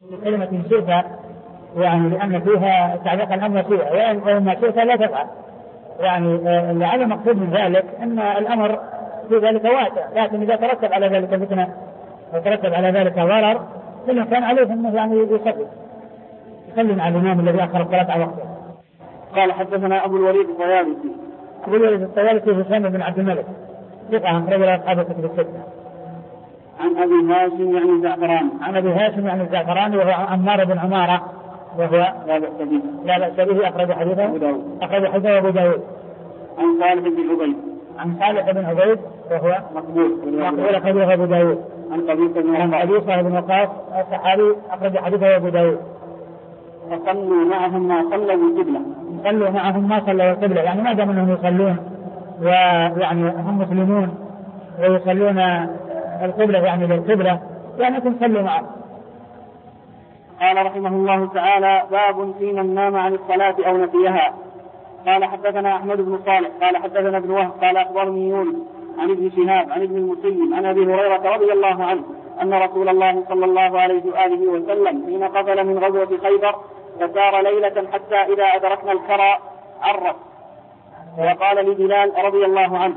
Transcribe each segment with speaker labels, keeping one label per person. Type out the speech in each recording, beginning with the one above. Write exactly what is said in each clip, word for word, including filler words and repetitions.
Speaker 1: كلمة شئت يعني لأن فيها تعليق الأمر فيها، وما شئت لا تفعل، يعني لعل مقصود من ذلك أن الأمر في ذلك واسع، لكن إذا ترتب على ذلك فتنة وترتب على ذلك ضرر فإنه كان عليه أنه يعني يصلي يسلم على الإمام الذي أخر الصلاة على وقته.
Speaker 2: قال حدثنا أبو الوليد الطيالسي.
Speaker 1: أبو الوليد الطيالسي هشام بن عبد الملك ثقة رجل أصحاب الكتب الستة.
Speaker 2: عن أبي هاشم يعني الزعفراني.
Speaker 1: عن أبي هاشم يعني الزعفراني وهو عمار بن عمارة وهو
Speaker 2: لا بأس به
Speaker 1: لا بأس به أخرج حديثه
Speaker 2: أبو داود.
Speaker 1: أخرج حديثه أبو داود.
Speaker 2: عن صالح بن عبيد.
Speaker 1: عن صالح بن عبيد وهو
Speaker 2: مقبول
Speaker 1: مقبول أخرجه أبو داود.
Speaker 2: عن قبيصة بن
Speaker 1: عن قبيصة بن وقاص الصحابي أخرج حديثه أبو داود.
Speaker 2: فصلوا معهم ما صلوا القبلة.
Speaker 1: صلوا معهم ما صلوا القبلة، يعني ما دام أنهم يصلون ويعني هم مسلمون ويصلون القبلة يعني للقبلة يعني كن صلوا معهم.
Speaker 2: قال رحمه الله تعالى: باب في من نام عن الصلاة أو نسيها. قال حدثنا أحمد بن صالح قال حدثنا ابن وهب قال أخبرني يونس عن ابن شهاب عن ابن المسيب عن أبي هريرة رضي الله عنه أن رسول الله صلى الله عليه وآله وسلم حين قفل من غزوة خيبر فسار ليلة حتى إذا أدركنا الكرى عرف وقال لبلال رضي الله عنه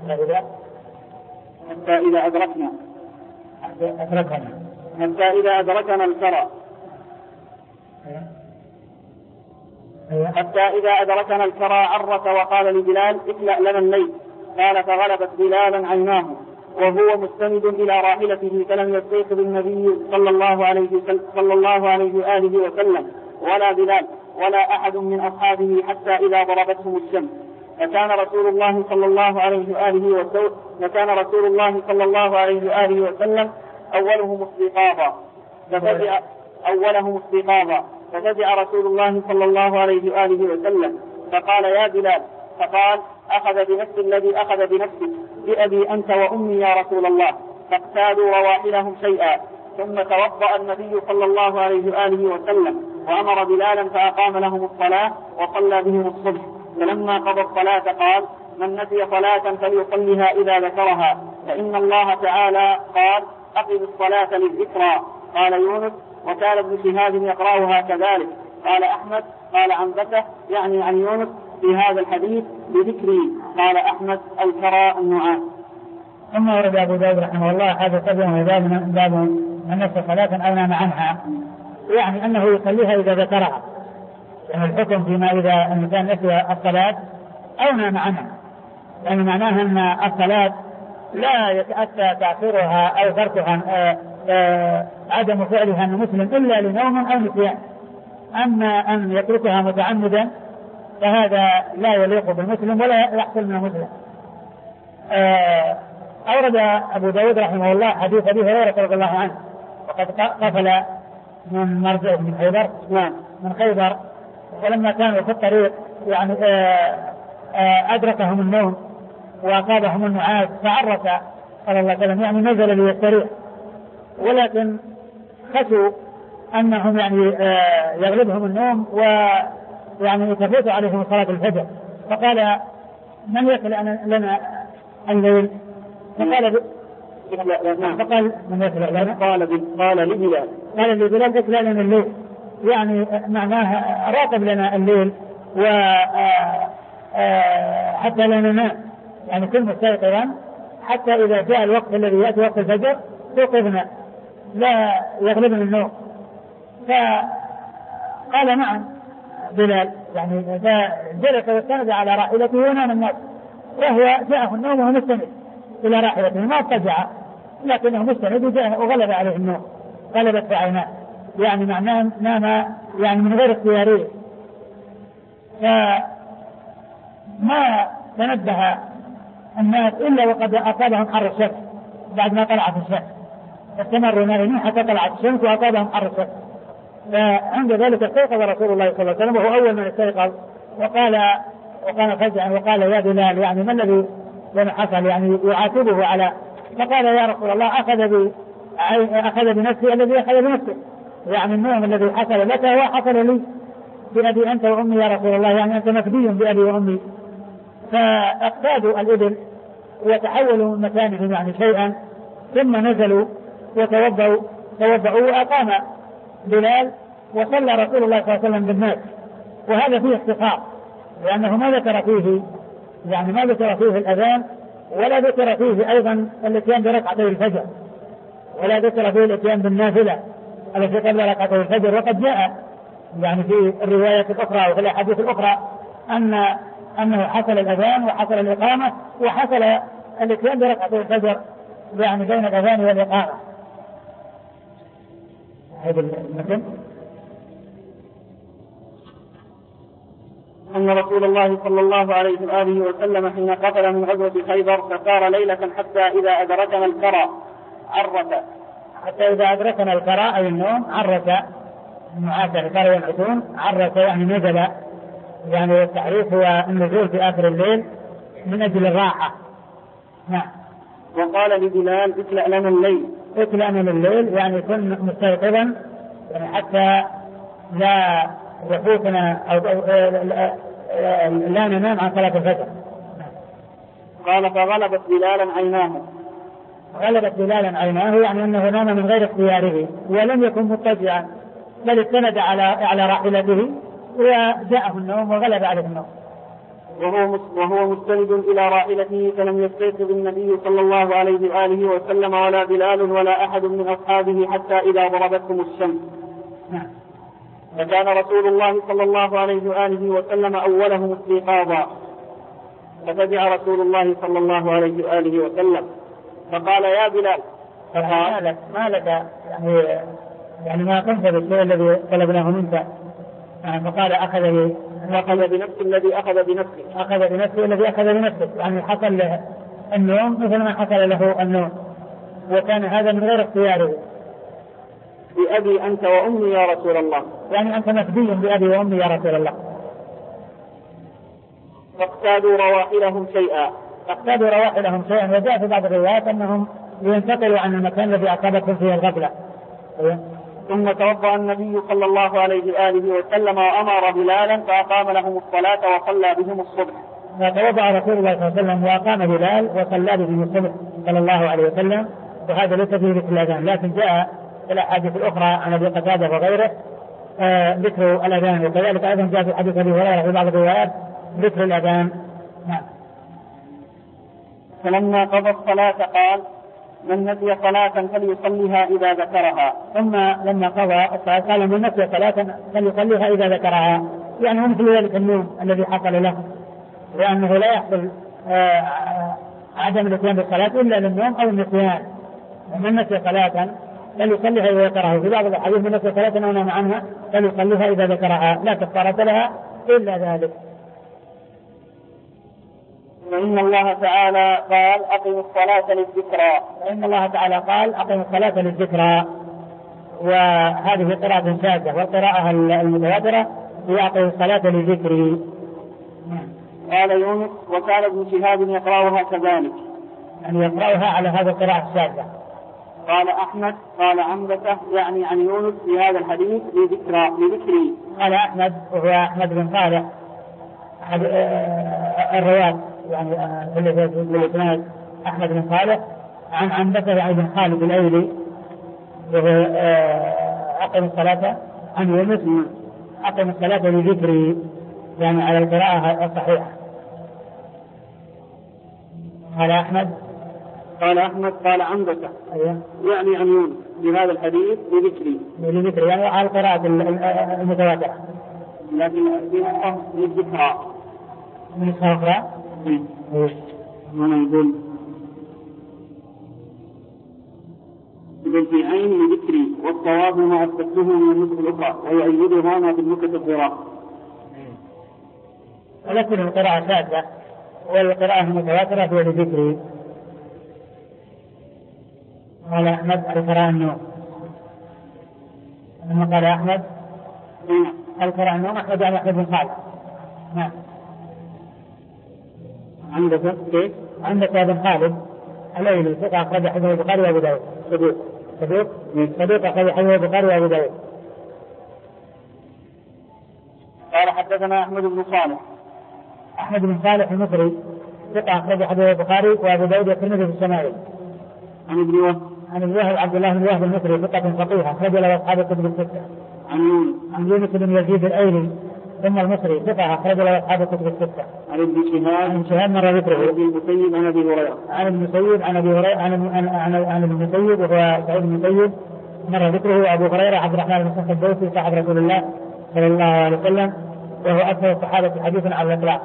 Speaker 2: حتى إذا أدركنا حتى إذا أدركنا الكرى حتى إذا أدركنا الكرى عرف وقال لبلال: اكلأ لنا الليل. قال: فغلبت بلالا عيناه وهو مستند إلى راحلته فلم يستيقظ النبي صلى الله عليه صلى الله عليه وآله وسلم ولا بلال ولا أحد من أصحابه حتى إذا ضربتهم الشمس. فكان رسول الله صلى الله عليه وآله وسلم فكان رسول الله صلى الله عليه وآله وسلم أولهم استيقاظا ففزع أولهم استيقاظا ففزع رسول الله صلى الله عليه وآله وسلم فقال: يا بلال. فقال: أخذ بنفس الذي أخذ بنفسك بأبي أنت وأمي يا رسول الله. فاقتادوا رواحلهم شيئا ثم توضأ النبي صلى الله عليه وآله وسلم وأمر بلالا فأقام لهم الصلاة وصلى بهم الصبح. فلما قضى الصلاة قال: من نسي صلاة فليصلها إذا ذكرها فإن الله تعالى قال: أقم الصلاة للذكرى. قال يونس: وكان ابن شهاب يقرأها كذلك. قال أحمد قال عنبته يعني عن يونس في هذا الحديث بذكري. قال أحمد: الكرى النعاس.
Speaker 1: ثم ورد أبو داود رحمه الله هذا قبله باب من نسي صلاة أو نام عنها، يعني أنه يصليها إذا ذكرها، يعني الحكم فيما إذا الإنسان نسي الصلاة أو نام عنها، يعني معناها أن الصلاة لا يتأتى تأخيرها أو تركها عدم فعلها من مسلم إلا لنوم أو نسيان. أما أن يتركها متعمدا فهذا لا يليق بالمسلم ولا يحصل من المسلم. أورد أبو داود رحمه الله حديث أبي هريرة رضي الله عنه وقد قفل من مرجع من خيبر من خيبر ولما كانوا في الطريق يعني أدركهم النوم وأصابهم النعاس فعرف صلى الله عليه وسلم يعني نزل ليستريح، ولكن خشوا أنهم يعني يغلبهم النوم ويعني تفوت عليهم صلاة الفجر، فقال: من يكلأ لنا الليل؟ فقال ب... فقال من يكلأ لنا؟
Speaker 2: قال قال لبلال
Speaker 1: قال لبلال: اكلأ لنا الليل، يعني معناها راقب لنا الليل وحتى لا ننام، يعني كل مستيقظا حتى إذا جاء الوقت الذي يأتي وقت الفجر توقفنا لا يغلبنا النوم. فقال: نعم بلال، يعني جلس واستند على راحلته ونام الناس وهو جاءه النوم وهو مستند إلى راحلته ما اضطجع لكنه مستند وجاءه وغلب عليه النوم غلبت عيناه، يعني معناه نام يعني من غير اختياريه. فما تنبه الناس إلا وقد أصابهم حر الشمس بعد ما طلعت الشمس، استمروا نائمين حتى طلعت الشمس وأصابهم حر الشمس. فعند ذلك استيقظ رسول الله صلى الله عليه وسلم وهو أول من استيقظ وقال وقال فجأة وقال: يا بلال، يعني ما الذي حصل؟ يعني يعاتبه على. فقال: يا رسول الله أخذ بي أخذ بنفسي الذي أخذ بنفسه، يعني النوم الذي حصل لك هو حصل لي بأبي أنت وأمي يا رسول الله، يعني أنت مفدي بأبي وأمي. فاقتادوا الإبل وتحولوا من مكانهم يعني شيئا ثم نزلوا وتوضأوا توضأوا وأقام بلال وصلى رسول الله صلى الله عليه وسلم بالناس، وهذا فيه اختصار، لأنه ما ذكر فيه يعني ما ذكر فيه الأذان، ولا ذكر فيه أيضا الاتيان بركعتي الفجر، ولا ذكر فيه الاتيان بالنافلة التي قبل ركعتي الفجر. وقد جاء يعني في الرواية الأخرى وفي الأحاديث الأخرى أن أنه حصل الأذان وحصل الإقامة وحصل الاتيان بركعتي الفجر يعني بين الأذان والإقامة. هذا المثل
Speaker 2: أن رسول الله صلى الله عليه وآله وسلم حين قفل من غزوة خيبر فسار ليلة حتى إذا أدركنا الكرى عرس
Speaker 1: حتى إذا أدركنا الكرى أي النوم عرس المعاشر الكرى والعتون عرس يعني نزل، يعني التعريف هو النزول في آخر الليل من أجل الراحة. نعم.
Speaker 2: وقال لبلال اكلأ لنا الليل
Speaker 1: اكلأ لنا الليل يعني كن مستيقظا يعني حتى لا يفوتنا أو لا ننام عن صلاة الفجر.
Speaker 2: قال فغلبت بلالا عيناه
Speaker 1: غلبت بلالا عيناه يعني أنه نام من غير اختياره ولم يكن مضطجعا بل استند على على راحلته وجاءه النوم وغلب عليه النوم
Speaker 2: وهو وهو مستند إلى راحلته فلم يستيقظ النبي صلى الله عليه وآله وسلم ولا بلال ولا أحد من أصحابه حتى إذا ضربتهم الشمس.
Speaker 1: نعم.
Speaker 2: فكان رسول الله صلى الله عليه وآله وسلم أولهم استيقاظا ففزع رسول الله صلى الله عليه وآله وسلم فقال يا بلال
Speaker 1: ما لك ما لك يعني يعني ما قمت بالشيء الذي طلبناه منك. فقال أخذ
Speaker 2: أخذ بنفس الذي أخذ بنفسه
Speaker 1: أخذ بنفسه الذي أخذ بنفسه يعني حصل له النوم مثل ما حصل له النوم وكان هذا من غير اختياره.
Speaker 2: بأبي أنت وأمي يا رسول الله
Speaker 1: يعني أنت مفدي بأبي وأمي يا رسول الله.
Speaker 2: فاقتادوا رواحلهم شيئا
Speaker 1: اقتادوا رواحلهم شيئا وجاء في بعض الروايات أنهم ينتقلوا عن المكان الذي أصابتهم فيه الغفلة.
Speaker 2: ثم توضأ النبي صلى الله عليه وآله وسلم وأمر بلالا فأقام لهم الصلاة وصلى بهم الصبح.
Speaker 1: فتوضأ رسول الله صلى الله عليه وسلم وأقام بلال وصلى بهم الصبح صلى الله عليه وسلم. وهذا ليس فيه ذكر الأذان لكن جاء في الأحاديث الأخرى عن أبي قتادة وغيره ذكر الأذان وكذلك أيضا جاء في حديث أبي هريرة في بعض الروايات ذكر الأذان. نعم.
Speaker 2: فلما قضى الصلاة قال من نسي صلاة فليصليها إذا ذكرها.
Speaker 1: ثم لما قضى الصلاة قال من نسي صلاة فليصليها إذا ذكرها يعني هم مثل ذلك النوم الذي حصل له لأنه لا يحصل عدم الاتيان بالصلاة إلا للنوم أو النسيان. من نسي صلاة فليصليها إذا ذكرها. في بعض الحديث من نسي صلاة أو نام عنها فليصليها إذا ذكرها لا كفارة لها إلا ذلك.
Speaker 2: وإن الله تعالى قال أقم الصلاة للذكرى.
Speaker 1: وإن الله تعالى قال أقم الصلاة للذكرى وهذه قراءة شاذة والقراءة المتواترة هي أقم الصلاة للذكر.
Speaker 2: قال يونس وكان ابن شهاب يقرأها كذلك
Speaker 1: يعني يقرأها على هذا القراءة الشاذة.
Speaker 2: قال أحمد قال عنبسة يعني عن يونس في هذا الحديث لذكرى لذكري.
Speaker 1: قال أحمد وهو أحمد بن صالح الرواة يعني اللي في الإسناد أحمد بن صالح عن عنبسة يعني بن خالد الأيلي وهو أقم الصلاة عن يونس أقم الصلاة لذكري يعني على القراءة الصحيحة. قال أحمد
Speaker 2: قال أحمد قال عنبسة
Speaker 1: أيوة.
Speaker 2: يعني عن يونس بهذا الحديث لذكري
Speaker 1: لذكري يعني على القراءة المتواترة
Speaker 2: لكن للذكرى
Speaker 1: من الصفراء
Speaker 2: هنا يقول يقول في عين لذكري والصواب مع التكليه من النسخ الأخرى ويؤيدها ما في النكت الضراء.
Speaker 1: ولكن القراءة شاذة والقراءة المتواترة هي لذكري. قال أحمد القراءة النوم لما قال أحمد القراءة النوم أحمد يعني أحمد بن خالد. نعم.
Speaker 2: عندك كيف؟
Speaker 1: عندك بن خالد الأيلي ثقة أخرج حديث البخاري وأبو داود. صدوق صدوق صدوق أخرج حديث البخاري وأبو داود.
Speaker 2: قال حدثنا أحمد بن صالح
Speaker 1: أحمد بن صالح المصري ثقة أخرج حديث البخاري وأبو داود والترمذي في الشمائل.
Speaker 2: عن ابن وهب
Speaker 1: عن الوهب عبد الله بن الوهب المصري ثقة فقيهة أخرج له أصحاب الكتب الستة.
Speaker 2: عن
Speaker 1: عن يونس بن يزيد الأيلي ثم المصري ثقة أخرج له أصحاب الكتب الستة.
Speaker 2: عن ابن شهاب
Speaker 1: عن شهاب مر ذكره.
Speaker 2: عن ابن المسيب عن أبي هريرة.
Speaker 1: عن المسيب عن أبي هريرة عن عن عن المسيب وهو سعيد بن المسيب مر ذكره. أبو هريرة عبد الرحمن بن صخر الدوسي صاحب رسول الله صلى الله عليه وسلم وهو أكثر الصحابة حديثا على الإطلاق.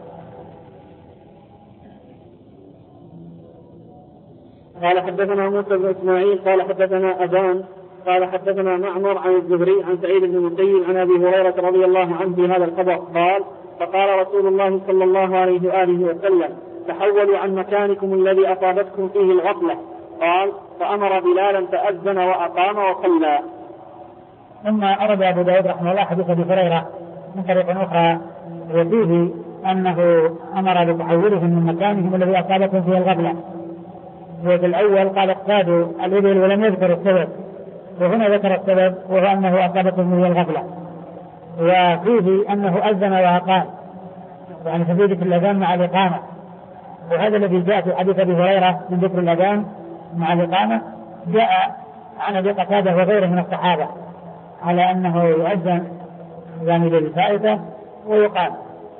Speaker 2: قال حدثنا موسى بن إسماعيل قال حدثنا أبان قال حدثنا معمر عن الزهري عن سعيد بن المسيب عن أبي هريرة رضي الله عنه في هذا الخبر قال فقال رسول الله صلى الله عليه وآله وسلم تحولوا عن مكانكم الذي أصابتكم فيه الغفلة. قال فأمر بلالا فأذن وأقام وصلى.
Speaker 1: ثم أرد أبو داود رحمه الله حديث أبي هريرة من طريق أخرى وفيه أنه أمر بتحولهم من مكانهم الذي أصابتهم فيه الغفلة. وفي الأول قال اقتادوا الإبل ولم يذكر السبب وهنا ذكر السبب وهو أنه أصابتهم فيه الغفلة. وفيه أنه أذن وأقام يعني تزيد في الأذان مع الإقامة وهذا الذي جاء في حديث أبي هريرة من ذكر الأذان مع الإقامة جاء عن أبي قتادة وغيره من الصحابة على أنه يؤذن يعني للفائتة ويقام.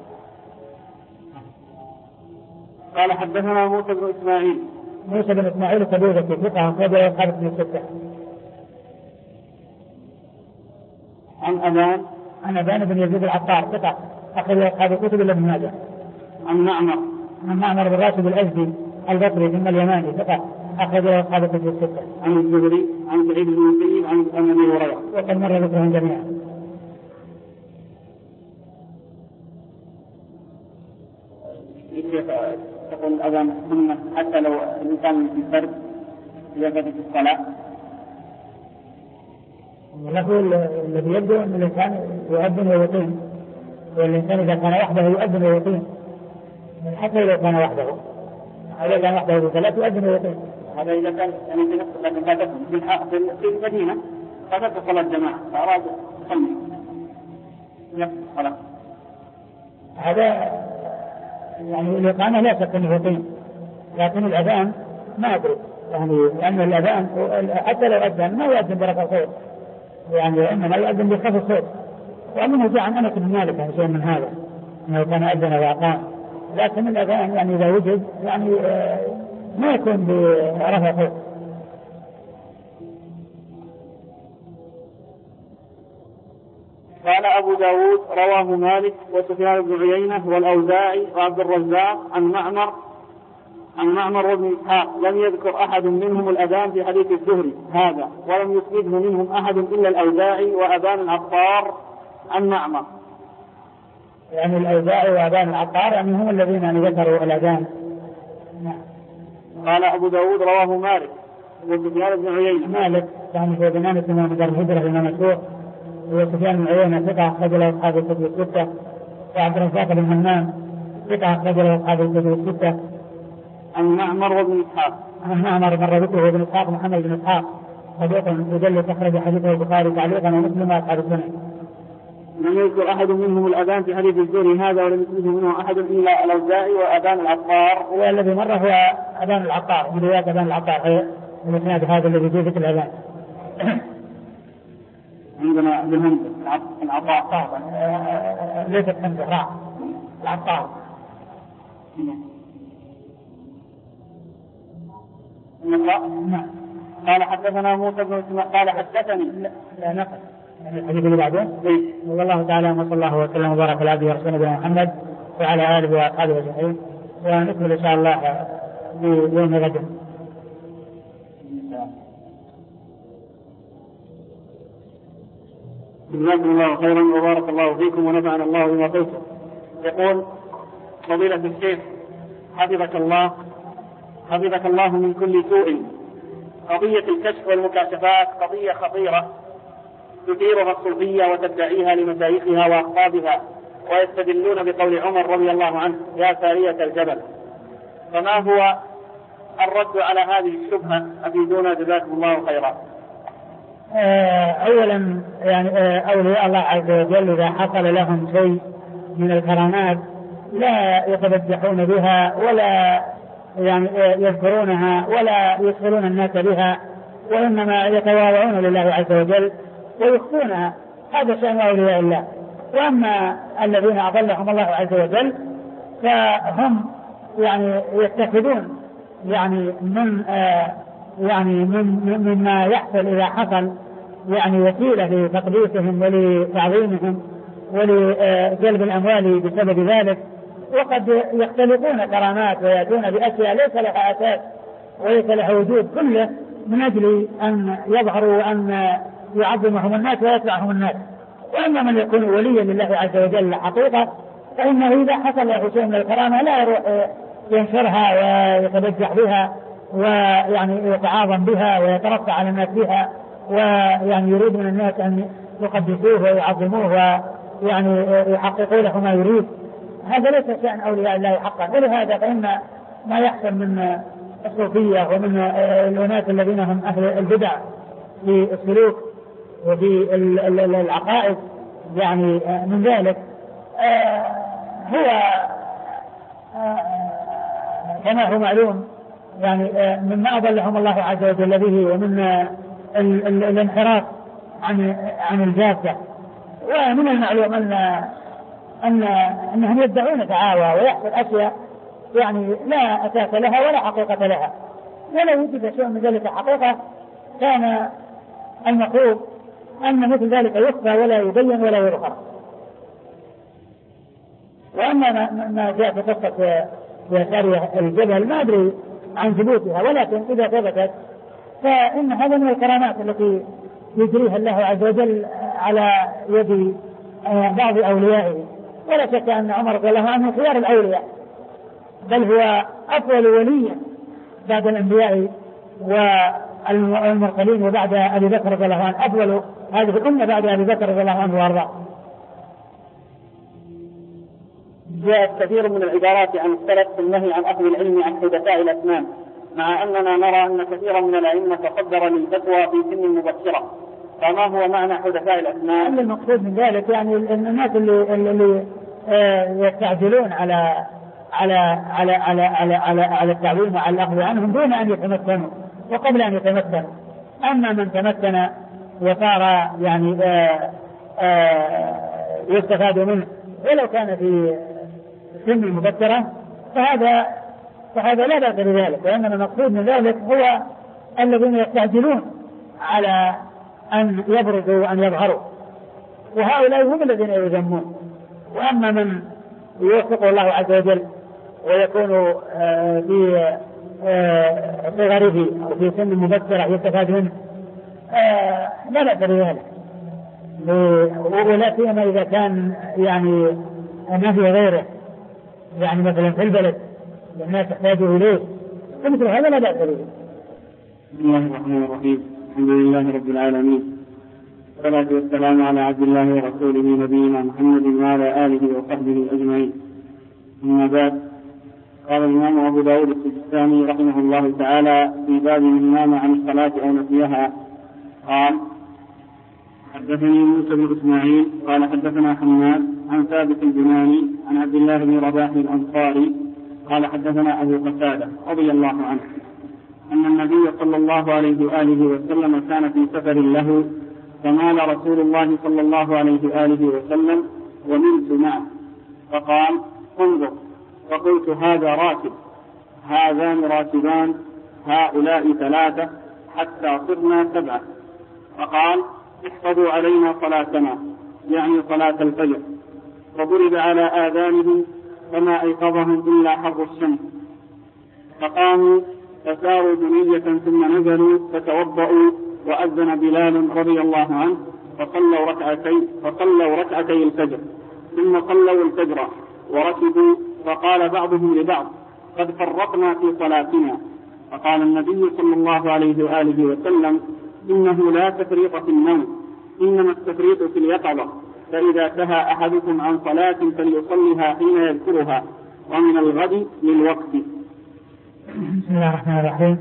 Speaker 2: قال حدثنا موسى بن إسماعيل
Speaker 1: موسى بن إسماعيل كبيرة في فقه أخرج له أصحاب الكتب الستة.
Speaker 2: عن أبان
Speaker 1: عن أبان بن يزيد العطار ثقة أخرج له أصحاب الكتب إلا ابن ماجه.
Speaker 2: عن معمر
Speaker 1: عن معمر بن راشد الأزدي البصري ثم اليماني ثقة أخرج له أصحاب الكتب الستة.
Speaker 2: عن الزهري عن سعيد بن المسيب عن أبي هريرة
Speaker 1: وقد مر ذكرهم جميعا.
Speaker 2: تقول الأذان سنة حتى لو الإنسان في الفرد يجب في الصلاة.
Speaker 1: نقول الذي يبدو أن الإنسان يؤذن ويقيم والإنسان إذا كان وحده يؤذن ويقيم حتى لو كان وحده إذا كان وحده بثلاث يؤذن ويقيم.
Speaker 2: هذا إذا كان يعني في نفس لكن فاتت في المدينة فاتت صلاة الجماعة فأراد يصلي نفس الصلاة.
Speaker 1: هذا يعني الإقامة لا شك أنه يقيم لكن الأذان ما أدري يعني لأن الأذان حتى لو أذن ما يؤذن برفع صوت يعني إنما يؤذن بخفض الصوت. وأنه جاء عن أنس بن مالك يعني شيء من هذا أنه كان أذن وأقام لكن الأذان يعني إذا وجد يعني ما يكون برفع صوت.
Speaker 2: قال أبو داود رواه مالك وسفيان بن عيينة والأوزاعي وعبد الرزاق عن معمر عن معمر وابن إسحاق لم يذكر أحد منهم الأذان في حديث الزهري هذا ولم يسنده منهم أحد إلا الأوزاعي وأبان العطار عن معمر.
Speaker 1: يعني الأوزاعي وأبان العطار يعني هم الذين يعني ذكروا الأذان.
Speaker 2: قال أبو داود رواه مالك وسفيان بن عيينة.
Speaker 1: مالك يعني في بنان إمام دار الهجرة الإمام مشهور وسفيان بن عيينة ثقة أخرج له أصحاب الكتب الستة وعبد الرزاق بن همام ثقة أخرج له أصحاب الكتب الستة.
Speaker 2: عن معمر وابن إسحاق
Speaker 1: عن معمر مر ذكره ابن إسحاق محمد بن إسحاق صديق يدل أخرج حديثه البخاري تعليقا ومسلم وأصحاب السنن.
Speaker 2: لم يذكر أحد منهم الأذان في حديث الزهري هذا ولم يسنده منه أحد إلا الأوزاعي وأبان العطار.
Speaker 1: والذي مر هو أبان العطار من رواية أبان العطار من إسناد هذا الذي فيه ذكر الأذان.
Speaker 2: عندنا بالهمزة العطار
Speaker 1: ليست همزة راء العطار.
Speaker 2: نعم. قال حدثنا موسى بن اسماعيل قال حدثني
Speaker 1: لا نقل يعني الحديث اللي بعده والله تعالى وصلى الله وسلم وبارك على عبده ورسوله محمد وعلى آله وأصحابه أجمعين ونكمل إن شاء الله بيوم غد.
Speaker 2: جزاكم الله خيرا وبارك الله فيكم ونفعنا الله بما قلتم. يقول فضيلة الشيخ حفظك الله حفظك الله من كل سوء. قضية الكشف والمكاشفات قضية خطيرة تثيرها الصوفية وتدعيها لمشايخها وأخطابها ويستدلون بقول عمر رضي الله عنه يا سارية الجبل. فما هو الرد على هذه الشبهة؟ أفيدونا جزاكم الله خيرا.
Speaker 1: أولا يعني أولياء الله عز وجل إذا حصل لهم شيء من الكرامات لا يتبجحون بها ولا يعني يذكرونها ولا يشغلون الناس بها وإنما يتواضعون لله عز وجل ويخفونها، هذا شأن أولياء الله. وأما الذين أضلهم الله عز وجل فهم يعني يتخذون يعني من آه يعني من مما يحصل إذا حصل يعني وسيلة لتقديسهم ولتعظيمهم ولجلب الأموال بسبب ذلك، وقد يختلقون كرامات ويأتون بأشياء ليس لها أساس وليس لها وجود، كله من أجل أن يظهروا وأن يعظمهم الناس ويتبعهم الناس. وأما من يكون وليا لله عز وجل حقيقة فإنه إذا حصل له شيء من الكرامة لا يروح ينشرها ويتبجح بها ويعني يتعاظم بها ويترفع على الناس بها، ويعني يريد من الناس أن يقدسوه ويعظموه ويعني يحققوا له ما يريد. هذا ليس شأن أولياء الله حقا. ولهذا فإن ما يحصل من الصوفية ومن الأناس الذين هم أهل البدع في السلوك وفي العقائد يعني من ذلك هو كما هو معلوم يعني مما أضلهم الله عز وجل به، ومن الانحراف عن عن الجادة. ومن المعلوم أن أن أنهم يدعون دعاوى ويحصل أشياء يعني لا أساس لها ولا حقيقة لها، ولو وجد شيء من ذلك حقيقة كان المفروض أن مثل ذلك يخفى ولا يبين ولا يظهر. وأما ما جاء في قصة سارية الجبل ما أدري عن ثبوتها، ولكن إذا ثبتت فإن هذا من الكرامات التي يجريها الله عز وجل على يد بعض أوليائه. ولا شك أن عمر رضي الله عنه خيار الأولياء، بل هو أفضل ولي بعد الأنبياء والمرسلين وبعد أبي بكر رضي الله عنه، أفضل هذه الأمة بعد أبي بكر رضي الله عنه وارضاه.
Speaker 2: جاءت كثير من العبارات عن السلف في النهي عن أخذ العلم عن حدثاء الأسنان، مع أننا نرى أن كثيرا من الأئمة صدر للفتوى في سن مبكرة، فما هو معنى حدثاء الأسنان؟
Speaker 1: المقصود من ذلك يعني الناس اللي, اللي يستعجلون على على على على على على, على التعليم وعلى الأخذ عنهم دون أن يتمكنوا وقبل أن يتمكنوا. أما من تمكن وصار يعني آآ آآ يستفاد منه ولو كان في سن مبكرة فهذا فهذا لا بأس بذلك، وإنما المقصود من ذلك هو الذين يستعجلون على أن يبرزوا وأن يظهروا، وهؤلاء هم الذين يذمون. وأما من يوفقه الله عز وجل ويكون في صغره أو في سن مبكرة يستفاد منه لا بأس بذلك، ولا سيما إذا كان يعني ما في غيره، يعني مثلا في البلد الناس يحتاجوا إليه فمثل هذا لا بأس به.
Speaker 3: بسم الله الرحمن الرحيم. الحمد لله رب العالمين، والصلاة والسلام على عبد الله ورسوله نبينا محمد وعلى آله وصحبه أجمعين. أما بعد، قال الإمام أبو داود السجستاني رحمه الله تعالى في باب من نام عن الصلاة أو نسيها قال: حدثني موسى بن إسماعيل قال حدثنا حماد عن ثابت البناني عن عبد الله بن رباح الأنصاري قال حدثنا أبو قتادة رضي الله عنه أن النبي صلى الله عليه وآله وسلم كان في سفر له، فمال رسول الله صلى الله عليه وآله وسلم وملت معه، فقال: انظر. فقلت: هذا راكب، هذان راكبان، هؤلاء ثلاثة، حتى صرنا سبعة. فقال: احفظوا علينا صلاتنا، يعني صلاة الفجر. فضرب على آذانهم فما أيقظهم إلا حر الشمس، فقاموا فساروا بنية ثم نزلوا فتوضأوا، وأذن بلال رضي الله عنه فصلوا ركعتي فصلوا ركعتي الفجر، ثم صلوا الفجر وركبوا. فقال بعضهم لبعض: قد فرطنا في صلاتنا. فقال النبي صلى الله عليه وآله وسلم: إنه لا تفريط في النوم، إنما التفريط في اليقظة، فإذا سهى أحدكم عن صلاة فليصلها حين يذكرها، ومن الغد للوقت.
Speaker 1: بسم الله الرحمن الرحيم.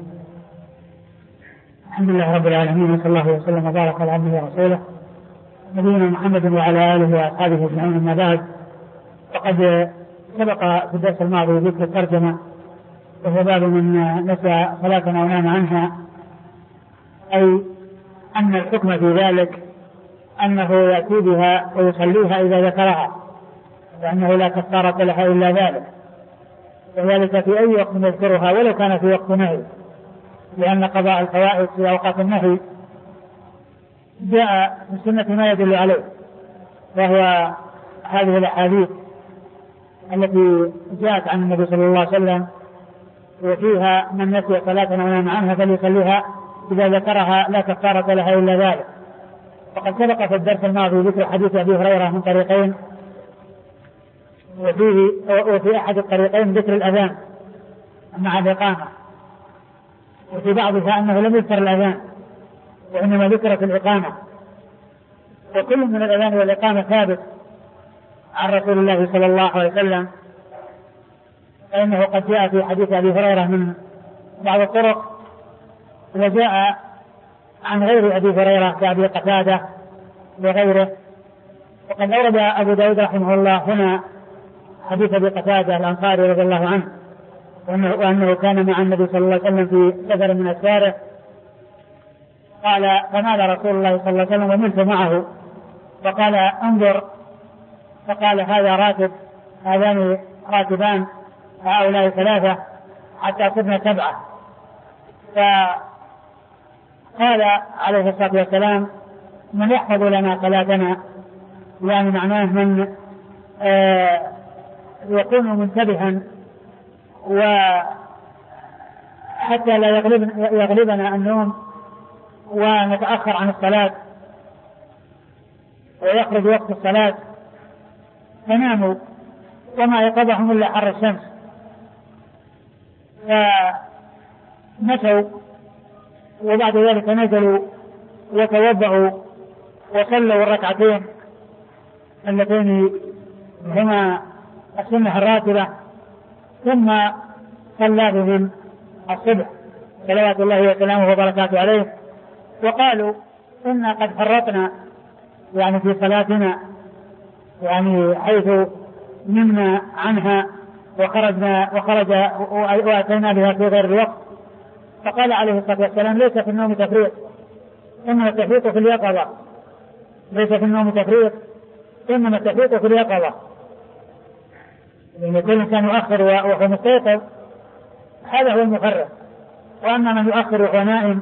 Speaker 1: الحمد لله رب العالمين، وصلى الله وسلم وبارك على عبده ورسوله نبينا محمد وعلى آله وأصحابه أجمعين. أما بعد، فقد سبق في الدرس الماضي ذكر الترجمة، وهو باب من نسى صلاة أو نام عنها. أي أن الحكم في ذلك أنه يأتي بها ويصليها إذا ذكرها، لأنه لا كفارة لها إلا ذلك، وذلك في أي وقت يذكرها ولو كان في وقت نهي، لأن قضاء الفوائد في أوقات النهي جاء من سنة ما يدل عليه، وهو هذه الأحاديث التي جاءت عن النبي صلى الله عليه وسلم وفيها من نسي صلاة أو نام عنها فليصليها إذا ذكرها لا كفارة لها إلا ذلك. وقد سبق في الدرس الماضي ذكر حديث أبي هريرة من طريقين، وفيه وفي أحد الطريقين ذكر الأذان مع الإقامة، وفي بعضها أنه لم يذكر الأذان وإنما ذكرت الإقامة، وكل من الأذان والإقامة ثابت عن رسول الله صلى الله عليه وسلم، فإنه قد جاء في حديث أبي هريرة من بعض الطرق، وجاء عن غير أبي هريرة كأبي قتادة وغيره. وقد أورد أبو داود رحمه الله هنا حديث أبي قتادة الأنصاري رضي الله عنه، وأنه, وأنه كان مع النبي صلى الله عليه وسلم في سفر من أسفاره، قال فنال رسول الله صلى الله عليه وسلم وملت معه، فقال انظر، فقال هذا راتب، هذان راتبان، هؤلاء ثلاثة حتى صرنا سبعة. فقال عليه الصلاة والسلام من يحفظ لنا صلاتنا، يعني معناه من آه يكون منتبها وحتى لا يغلب يغلبنا النوم ونتأخر عن الصلاة ويخرج وقت الصلاة فناموا وما يقضهم إلا حر الشمس، فمشوا وبعد ذلك نزلوا وتوضأوا وصلوا الركعتين اللتين هما السنة الراتبة، ثم صلى بهم الصبح صلوات الله وسلامه وبركاته عليه، وقالوا إنا قد فرطنا يعني في صلاتنا، يعني حيث نمنا عنها وخرجنا وخرج وأتينا بها في غير الوقت. فقال عليه الصلاة والسلام ليس في النوم تفريط، إنما التفريط في اليقظة، ليس في النوم تفريط إنما التفريط في اليقظة، لأن كل إنسان يؤخر وهو مستيقظ هذا هو المفرط، وأما من يؤخر وهو نائم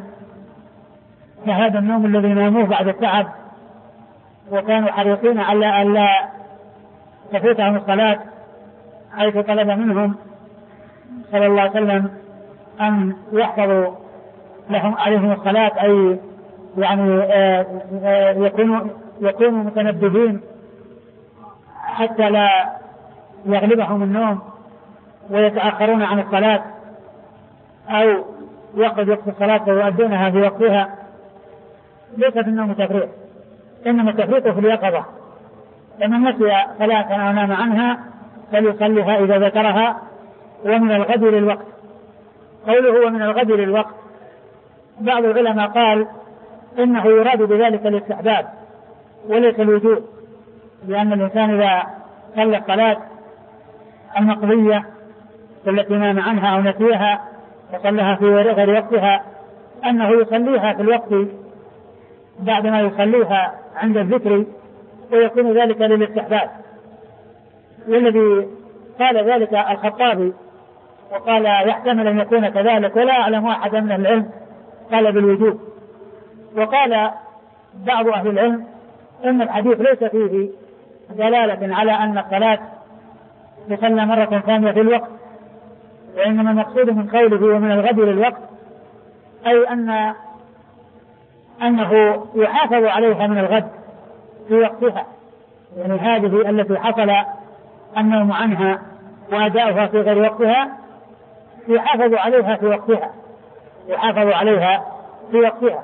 Speaker 1: فهذا النوم الذي ناموه بعد التعب وكانوا حريصين على أن لا تفوتهم الصلاة، حيث طلب منهم صلى الله عليه وسلم أن يحفظوا لهم عليهم الصلاة، أي يعني يكونوا يكونوا متنبهين حتى لا يغلبهم النوم ويتأخرون عن الصلاة أو يقضي وقت الصلاة ويؤدونها في وقتها. ليس في النوم تفريط، إنما التفريط في اليقظة، لمن نسي صلاة أو نام عنها فليصليها إذا ذكرها ومن الغد للوقت. قوله ومن الغد للوقت، بعض العلماء قال إنه يراد بذلك الاستحباب وليس الوجوب، لأن الإنسان إذا صلى الصلاة المقضية التي نام عنها أو نسيها وصلىها في غير وقتها أنه يصليها في الوقت بعد ما يصليها عند الذكر، ويكون ذلك للاستحباب. والذي قال ذلك الخطابي وقال يحتمل أن يكون كذلك، ولا أعلم أحد من العلم قال بالوجوب. وقال بعض أهل العلم إن الحديث ليس فيه دلالة على أن الصلاة تصلى مرة ثانية في الوقت، وإنما المقصود من قوله ومن الغد للوقت أي أن أنه يحافظ عليها من الغد في وقتها، يعني هذه التي حصل النوم عنها وأداؤها في غير وقتها يحافظ عليها في وقتها يحافظ عليها في وقتها.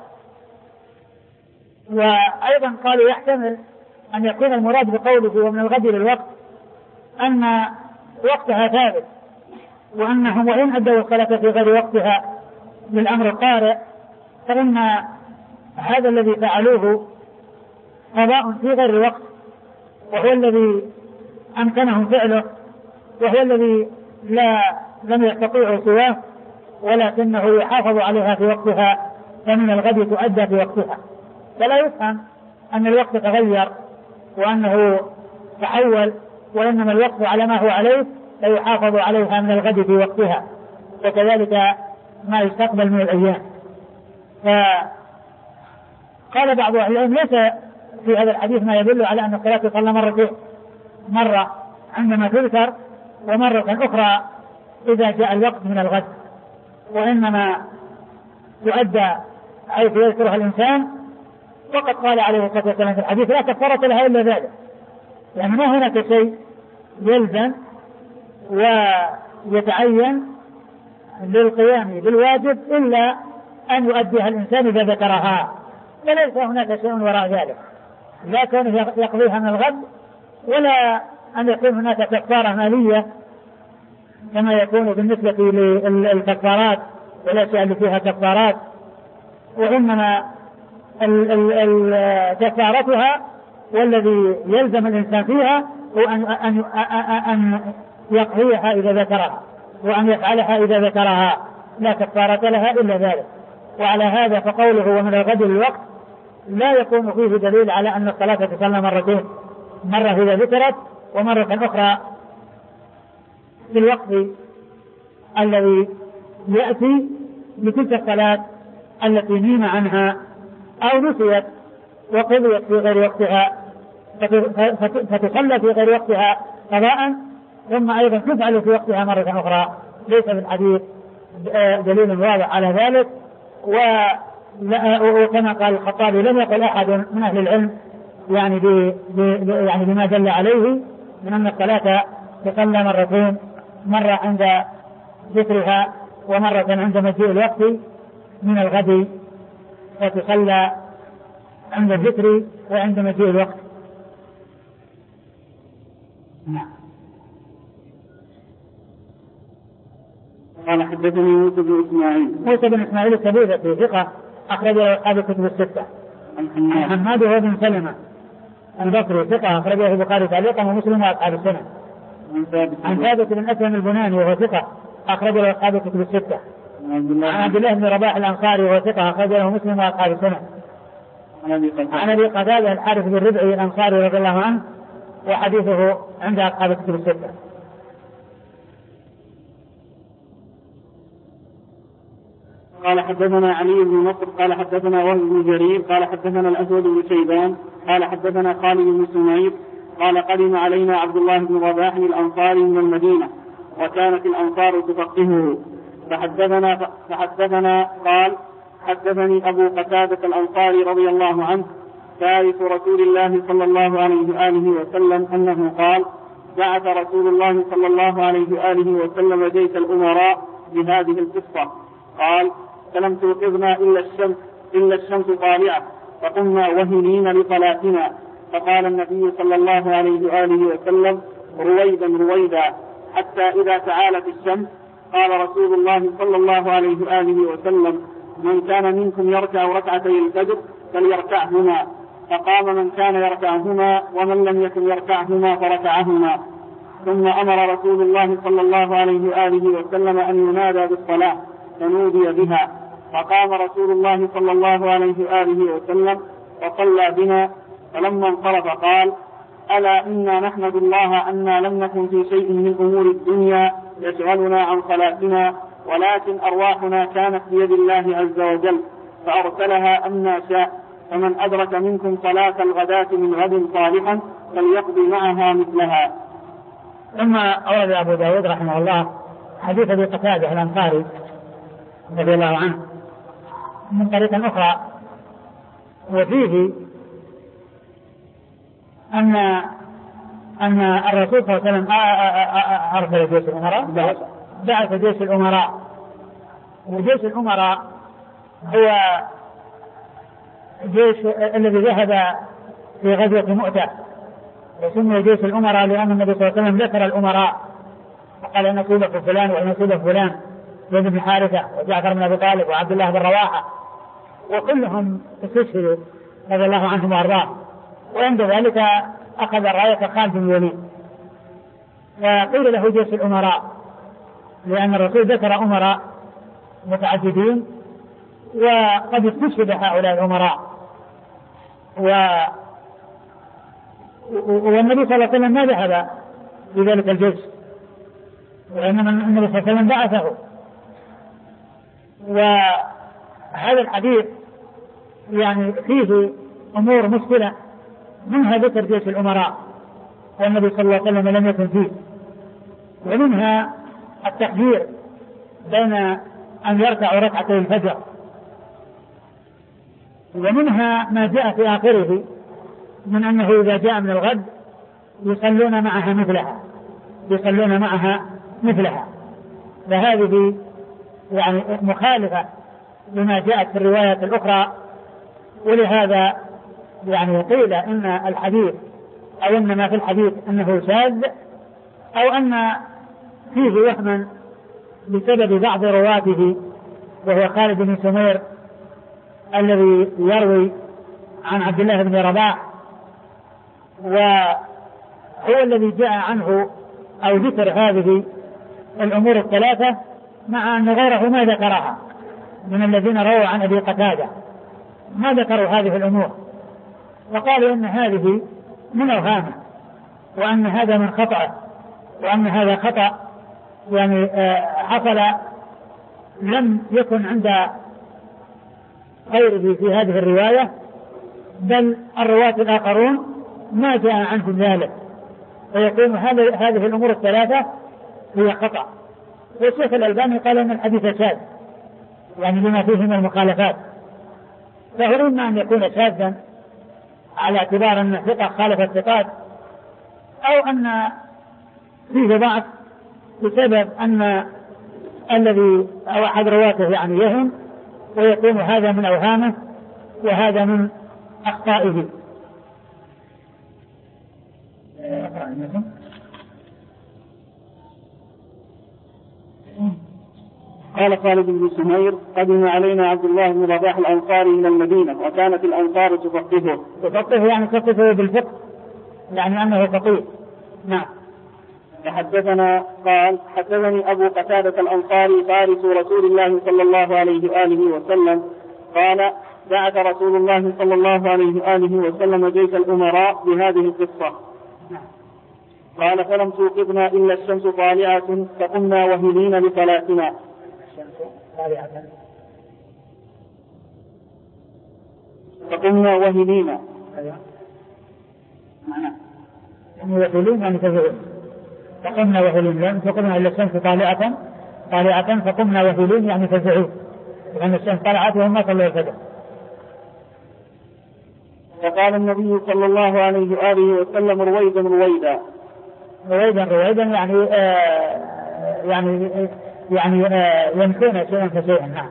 Speaker 1: وأيضا قالوا يحتمل أن يكون المراد بقوله ومن الغد للوقت أن وقتها ثابت، وأنهم وإن أدوا الصلاة في غير وقتها للأمر الطارئ فإن هذا الذي فعلوه قضاء في غير الوقت، وهو الذي أمكنهم فعله، وهو الذي لا لم يستطيعوا سواه، ولكنه يحافظ عليها في وقتها فمن الغد تؤدى في وقتها، فلا يفهم أن الوقت تغير وأنه تحول، وإنما الوقت على ما هو عليه فيحافظ عليها من الغد في وقتها، وكذلك ما يستقبل من الأيام. فقال بعض أهل العلم ليس في هذا الحديث ما يدل على أن الصلاة تصلى مرتين، مرة عندما تذكر ومرة أخرى إذا جاء الوقت من الغد، وإنما تؤدى حيث يذكرها الإنسان. وقد قال عليه الصلاة والسلام في الحديث لا كفارة لها إلا ذلك، لأن ما هناك شيء يلزم ويتعين للقيام بالواجب إلا أن يؤديها الإنسان إذا ذكرها، فليس هناك شيء وراء ذلك، لا كونه يقضيها من الغد ولا أن يكون هناك كفارة مالية كما يكون بالنسبة للكفارات والأشياء اللي فيها كفارات، وإنما كفارتها والذي يلزم الإنسان فيها هو أن, أن, أن يقضيها إذا ذكرها وأن يفعلها إذا ذكرها، لا كفارة لها إلا ذلك. وعلى هذا فقوله ومن الغد للوقت لا يكون فيه دليل على أن الصلاة تصلى مرتين، مرة إذا ذكرت ومرة أخرى في الوقت الذي يأتي لتلك الصلاة التي نيم عنها أو نسيت وقضيت في غير وقتها فتصلى في غير وقتها قضاء ثم أيضا تفعل في وقتها مرة أخرى. ليس في الحديث دليل واضح على ذلك، وكما قال الخطابي لم يقل أحد من أهل العلم يعني ب يعني بما دل عليه من أن الصلاة تصلى مرتين، مرة عند ذكرها ومرة عند مجيء الوقت من الغد، وتصلى عند الذكر وعند مجيء الوقت. نعم.
Speaker 3: قال حدثني موسى بن إسماعيل
Speaker 1: موسى بن إسماعيل السبيعي ثقة أخرج أصحاب الكتب الستة. عن حماد هو بن سلمة البصري ثقة أخرجه البخاري تعليقا ومسلم وأصحاب السنة. عن ثابت بن أسلم البناني وهو ثقة أخرجه أصحاب الكتب الستة. عن عبد الله بن رباح الأنصاري وهو ثقة أخرجه مسلم وأصحاب السنة. عن أبي قتادة الحارث بن ربعي الأنصاري رضي الله عنه وحديثه عند أصحاب الكتب الستة.
Speaker 3: قال حدثنا علي بن نصر قال حدثنا وهب بن جرير قال حدثنا الأسود بن شيبان قال حدثنا خالد بن سمير قال قدم علينا عبد الله بن رباح الأنصاري من المدينة وكانت الأنصار تفقهه فحدثنا فحدثنا قال حدثني أبو قتادة الأنصاري رضي الله عنه ثالث رسول الله صلى الله عليه وآله وسلم أنه قال بعث رسول الله صلى الله عليه وآله وسلم جيش الأمراء بهذه القصة قال فلم توقظنا إلا الشمس إلا الشمس طالعة فقمنا وهنين لصلاتنا فقال النبي صلى الله عليه وآله وسلم رويدا رويدا حتى إذا تعالت الشمس قال رسول الله صلى الله عليه وآله وسلم من كان منكم يركع ركعتي الفجر فليركعهما فقام من كان يركعهما ومن لم يكن يركعهما فركعهما ثم أمر رسول الله صلى الله عليه وآله وسلم أن ينادى بالصلاة فنودي بها فقام رسول الله صلى الله عليه وآله وسلم وصلى بنا فلما انصرف قال ألا إنا نحمد الله أننا لم نكن في شيء من أمور الدنيا يشغلنا عن صلاتنا ولكن أرواحنا كانت بيد الله عز وجل فأرسلها أمنا شاء فمن أدرك منكم صلاة الغداة من غد صالحا فليقضي معها مثلها.
Speaker 1: ثم أورد أبو داود رحمه الله حديث أبي قتادة الأنصاري رضي الله عنه من طريقة أخرى وفيه أن أن الرسول صلى الله عليه وسلم أرسل جيش الأمراء بعث جيش الأمراء وجيش الأمراء هو جيش الذي ذهب في غزوة مؤتة وسمي جيش الأمراء لأن النبي صلى الله عليه وسلم ذكر الأمراء فقال أن نصيب فلان وأن نصيب فلان زيد بن حارثة وجعفر بن أبي طالب وعبد الله بن رواحة وكلهم استشهدوا رضي الله عنهم وأرضاهم وعند ذلك أخذ الراية خالد بن الوليد وقيل له جيش الأمراء لأن الرسول ذكر أمراء متعددين وقد استشهد هؤلاء الأمراء، و... والنبي صلى الله عليه وسلم ما ذهب في ذلك الجيش، وإنما النبي صلى الله عليه وسلم بعثه. وهذا الحديث يعني فيه أمور مشكلة، منها ذكر جيش الأمراء والنبي صلى الله عليه وسلم لم يكن فيه، ومنها التخيير بين أن يركع ركعتي الفجر، ومنها ما جاء في آخره من أنه إذا جاء من الغد يصلون معها مثلها يصلون معها مثلها فهذه يعني مخالفة لما جاءت في الرواية الأخرى. ولهذا يعني قيل إن الحديث أو إن ما في الحديث أنه شاذ، أو أن فيه وهما بسبب بعض رواته، وهو خالد بن سمير الذي يروي عن عبد الله بن رباح، وهو الذي جاء عنه أو ذكر هذه الأمور الثلاثة، مع أن غيره ما ذكرها من الذين رووا عن أبي قتادة ما ذكروا هذه الأمور، وقالوا إن هذه من أوهامه، وأن هذا من خطأه، وأن هذا خطأ يعني حصل لم يكن عند غيره في هذه الرواية، بل الرواة الآخرون ما جاء عنهم ذلك، ويكون هذه الأمور الثلاثة هي خطأ. والشيخ الألباني قال أن الحديث شاذ يعني لما فيه من المخالفات، فهو إما أن يكون شاذا على اعتبار أن الثقة خالف الثقات، أو أن فيه ضعف بسبب أن الذي أو أحد رواته يعني يهم، ويكون هذا من أوهامه وهذا من أخطائه.
Speaker 3: قال خالد بن سمير: قدم علينا عبد الله بن رباح الأنصاري من المدينة، وكانت الأنصار تفقهه.
Speaker 1: تفقهه يعني تصفه بالفقه، يعني أنه فقيه. نعم.
Speaker 3: حدثنا قال: حدثني أبو قتادة الأنصاري فارس رسول الله صلى الله عليه وآله وسلم قال: بعث رسول الله صلى الله عليه وآله وسلم جيش الأمراء بهذه القصة. قال: فلم توقظنا إلا الشمس طالعة فقمنا وهلين لصلاتنا. فقمنا وهلين
Speaker 1: وهلين يعني تزعون. فقمنا وهلين لم فقمنا إلا الشمس طالعة طالعة فقمنا وهلين يعني تزعون، لأن الشمس طلعت وهم ما صلوا الفجر.
Speaker 3: فقال النبي صلى الله عليه وآله وسلم: رويدا رويدا.
Speaker 1: رويدا رويدا يعني آه يعني يعني آه يمشون شيئا فشيئا. نعم.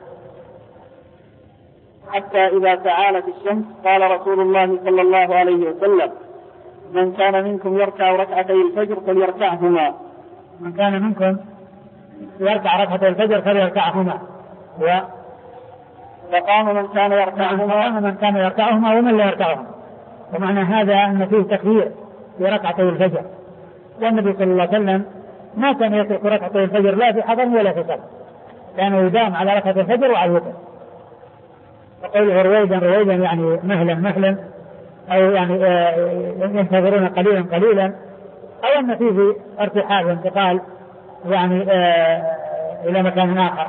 Speaker 3: حتى إذا تعالت الشمس قال رسول الله صلى الله عليه وسلم: من كان منكم يركع ركعتي الفجر فليركعهما.
Speaker 1: من كان منكم يركع ركعتي الفجر فليركعهما. و
Speaker 3: فقام من كان يركعهما
Speaker 1: من كان يركعهما ومن لا يركعهما. ومعنى هذا أن فيه تخيير في ركعتي الفجر، والنبي صلى الله عليه وسلم ما كان يترك ركعتي الفجر لا في حضر ولا في سفر، كان يدام على ركعتي الفجر وعلى الوتر. وقوله رويدا رويدا يعني مهلا مهلا، أو يعني ينتظرون قليلا قليلا، أو أن فيه ارتحال وانتقال يعني إلى مكان آخر.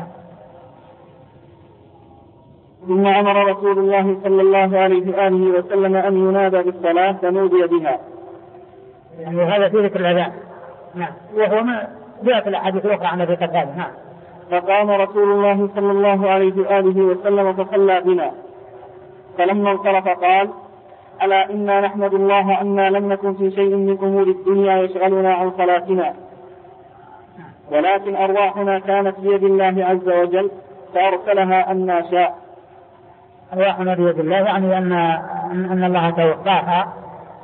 Speaker 3: ثم أمر رسول الله صلى الله عليه وآله وسلم أن ينادى بالصلاة فنودي بها.
Speaker 1: يعني هذا في ذكر الأذان. نعم. وهو ما جاء في الأحاديث الأخرى عن أبي قتادة. نعم.
Speaker 3: فقام رسول الله صلى الله عليه وآله وسلم فصلى بنا، فلما انصرف قال: ألا إنا نحمد الله أنا لم نكن في شيء من أمور الدنيا يشغلنا عن صلاتنا، ولكن أرواحنا كانت بيد الله عز وجل فأرسلها أن شاء.
Speaker 1: أرواحنا بيد الله يعني أن أن الله توفاها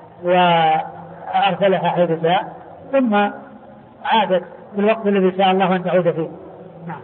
Speaker 1: وأرسلها حيث شاء، ثم عادت في الوقت الذي شاء الله أن تعود فيه. نعم.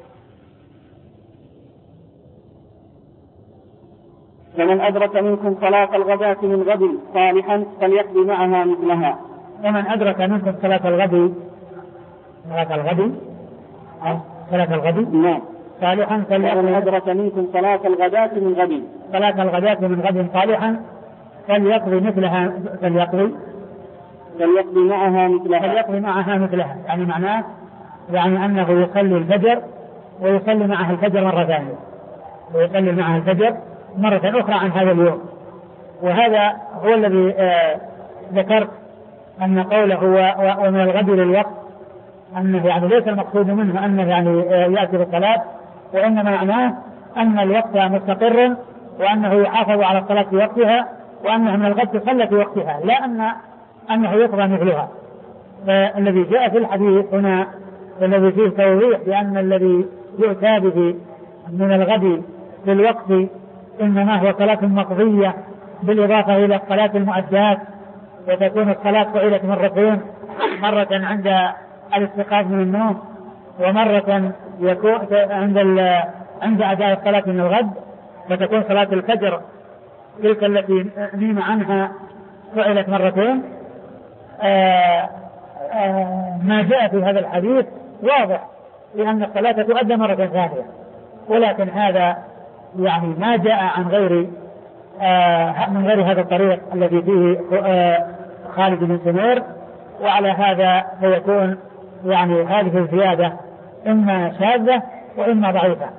Speaker 3: فمن أدرك منكم صلاة الغداة من غد صالحا فليقضي معها مثلها.
Speaker 1: ومن أدرك منكم صلاة الغد صلاة الغد صلاة الغد
Speaker 3: نعم
Speaker 1: صالحا
Speaker 2: فليقضي أدرك منكم صلاة الغداة من غد
Speaker 1: صلاة الغداة من غد صالحا فليقضي مثلها فليقضي
Speaker 2: فليقضي معها مثلها
Speaker 1: فليقضي معها مثلها يعني معناه يعني أنه يصلي الفجر ويصلي معها الفجر مرة ثانية ويصلي معها الفجر مرة أخرى عن هذا اليوم. وهذا هو الذي آه ذكرت أن قوله ومن الغد للوقت أنه يعني ليس المقصود منه أنه يعني آه يأتي بالصلاة، وإنما معناه أن الوقت مستقر وأنه يحافظ على الصلاة في وقتها وأنه من الغد تصلى في وقتها، لا أن أنه يقضى مثلها. فالذي جاء في الحديث هنا الذي فيه توضيح بأن الذي يؤتى به من الغد في الوقت إنما هو صلاة مقضية بالإضافة إلى الصلاة المؤدات، وتكون الصلاة فعلت مرتين، مرة عند الاستيقاظ من النوم ومرة يكون عند عند أداء الصلاة من الغد، فتكون صلاة الفجر تلك التي نيم عنها فعلت مرتين. آآ آآ ما جاء في هذا الحديث واضح لأن الصلاة تؤدى مرة ثانية، ولكن هذا يعني ما جاء عن غير من غير هذا الطريق الذي فيه خالد بن سمير، وعلى هذا فيكون يعني هذه الزيادة إما شاذة وإما ضعيفة.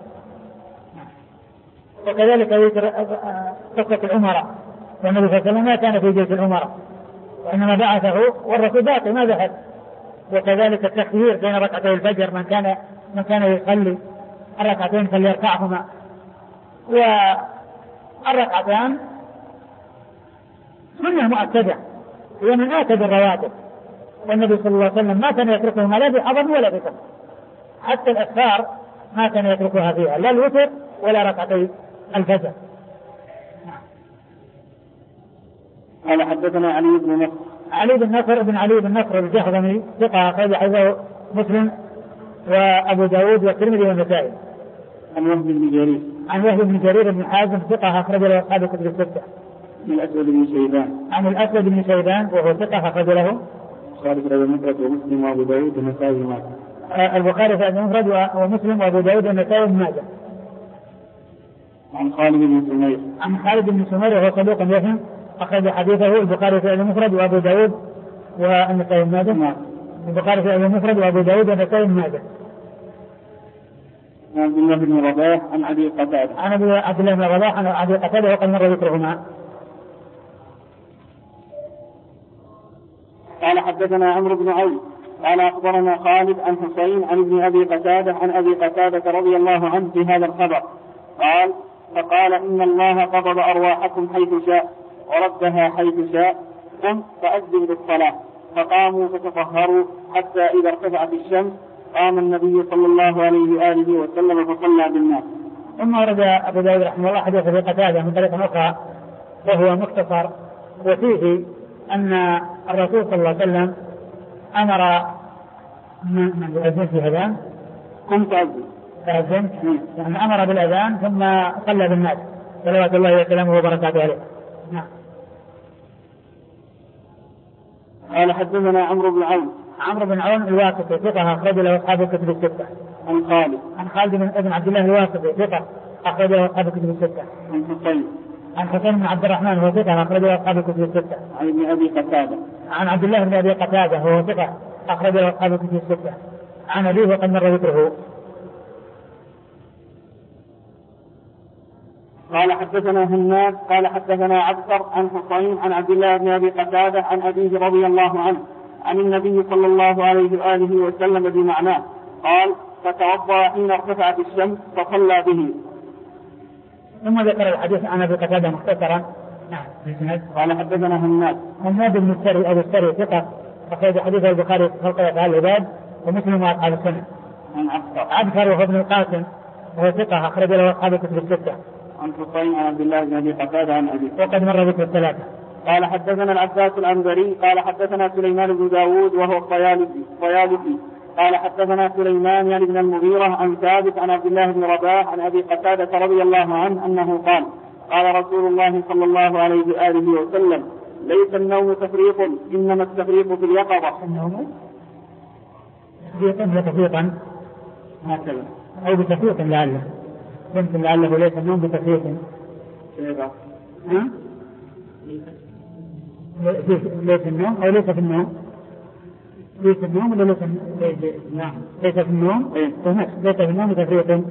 Speaker 1: وكذلك ذكر قصة الأمراء، والنبي صلى الله عليه وسلم ما كان في جيش الأمراء وإنما بعثه والرسول باقي ما ذهب. وكذلك التخيير بين ركعتي الفجر من كان من كان يصلي الركعتين فليركعهما، والركعتان سنة مؤكدة هي من آكد الرواتب، والنبي صلى الله عليه وسلم ما كان يتركهما لا بحضر ولا بسفر، حتى الأسفار ما كان يتركها فيها لا الوتر ولا ركعتي الفجر.
Speaker 2: قال حدثنا علي بن نصر
Speaker 1: علي بن نصر بن علي بن نصر الجهضمي ثقة أخرج حديثه مسلم وأبو داود والترمذي والنسائي.
Speaker 2: عن وهب بن جرير
Speaker 1: عن وهب بن جرير بن حازم ثقة أخرج له أصحاب الكتب الستة.
Speaker 2: عن الأسود بن شيبان
Speaker 1: عن الأسود بن شيبان وهو ثقة أخرج له
Speaker 2: البخاري في المفرد ومسلم وأبو داود والنسائي بن ماجه.
Speaker 1: البخاري في المفرد ومسلم وأبو داود والنسائي بن ماجه.
Speaker 2: عن خالد بن سمير
Speaker 1: عن خالد بن سمير وهو صدوق يهم أخرج حديثه البخاري في المفرد وأبو داود والنسائي بن ماجه. البخاري في المفرد وأبو داود والنسائي بن ماجه.
Speaker 2: عن عبد الله بن رباح عن أبي قتادة
Speaker 1: عن أبي عبد الله بن رباح عن أبي قتادة وقد مر ذكرهما.
Speaker 2: قال حدثنا عمرو بن عون قال أخبرنا خالد عن حسين عن ابن أبي قتادة عن أبي قتادة رضي الله عنه في هذا الخبر قال فقال إن الله قبض أرواحكم حيث شاء وردها حيث شاء قم فأذن بالصلاة فقاموا فتطهروا حتى إذا ارتفعت الشمس قام النبي صلى الله عليه وآله وسلم فصلى بالناس.
Speaker 1: ثم ورد أبو داود رحمه الله حديث أبي قتادة من طريق أخرى وهو مختصر وفيه أن الرسول صلى الله عليه وسلم أمر من يؤذن في هذان
Speaker 2: قم فأذن
Speaker 1: فأذن يعني أمر بالأذان ثم صلى بالناس صلوات الله وسلامه وبركاته عليه. نعم.
Speaker 2: قال حدثنا عمرو بن عون
Speaker 1: عمرو بن عون الواسطي ثقة أخرج له أصحاب الكتب الستة.
Speaker 2: عن خالد
Speaker 1: عن خالد بن عبد الله الواسطي ثقة أخرج له أصحاب الكتب الستة.
Speaker 2: عن حسين
Speaker 1: عن حسين بن عبد الرحمن وهو ثقة أخرج له أصحاب الكتب الستة.
Speaker 2: عن ابن أبي قتادة
Speaker 1: عن عبد الله بن أبي قتادة وهو ثقة أخرج له أصحاب الكتب الستة. عن أبيه وقد مر ذكره.
Speaker 2: قال حدثنا هناد قال حدثنا عبثر عن حسين عن عبد الله بن أبي قتادة عن أبيه رضي الله عنه عن النبي صلى الله عليه وآله وسلم بمعناه قال فتوضأ حين ارتفعت الشمس فصلى به.
Speaker 1: ثم ذكر الحديث عن أبي قتادة مختصرا. نعم.
Speaker 2: قال حدثنا هناد
Speaker 1: هناد بن السري أبو السري ثقة أخرج حديث البخاري في خلق أفعال العباد ومسلم وأصحاب السنة.
Speaker 2: عن عبثر
Speaker 1: عبثر وهو ابن القاسم وهو ثقة أخرج له أصحاب الكتب الستة.
Speaker 2: عن حسين عن عبد الله بن أبي قتادة عن أبيه
Speaker 1: وقد مر ذكر الثلاثة.
Speaker 2: قال حدثنا العباس العنبري قال حدثنا سليمان بن داود وهو الطيالسي قال حدثنا سليمان يعني بن المغيرة عن ثابت عن عبد الله بن رباح عن أبي قتادة رضي الله عنه أنه قال قال رسول الله صلى الله عليه وآله وسلم ليس النوم تفريط إنما التفريط في اليقظة.
Speaker 1: النوم تفريطا لا تفريطا
Speaker 2: هكذا
Speaker 1: أو بتفريط لعله، يمكن لعله ليس النوم بتفريط. ها؟ ليس النوم أو ليس في النوم؟ ليس النوم ولا ليس نعم ليس في النوم؟ ليس في النوم بتفريط.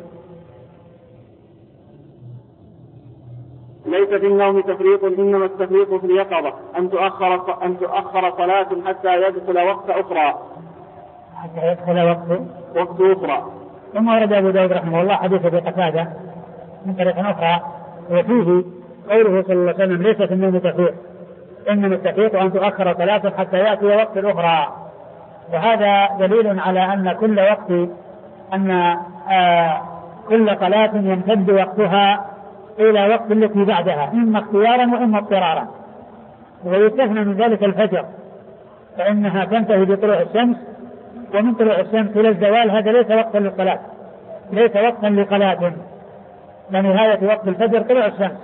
Speaker 2: ليس في النوم تفريط، إنما التفريط في اليقظة أن تؤخر أن تؤخر صلاة حتى يدخل وقت أخرى.
Speaker 1: حتى يدخل وقت
Speaker 2: وقت أخرى.
Speaker 1: ثم ورد أبو داود رحمه الله حديث أبي قتادة من طريق أخرى وفيه قوله صلى الله عليه وسلم ليس في النوم تفريط، إنما التفريط أن تؤخر صلاة حتى يأتي وقت أخرى. وهذا دليل على أن كل وقت أن آه كل صلاة يمتد وقتها إلى وقت التي بعدها، إما اختيارا وإما اضطرارا. ويستثنى من ذلك الفجر، فإنها تنتهي بطلوع الشمس، ومن طلوع الشمس إلى الزوال هذا ليس وقتا للصلاة، ليس وقتا لصلاة، لنهاية وقت الفجر طلوع الشمس.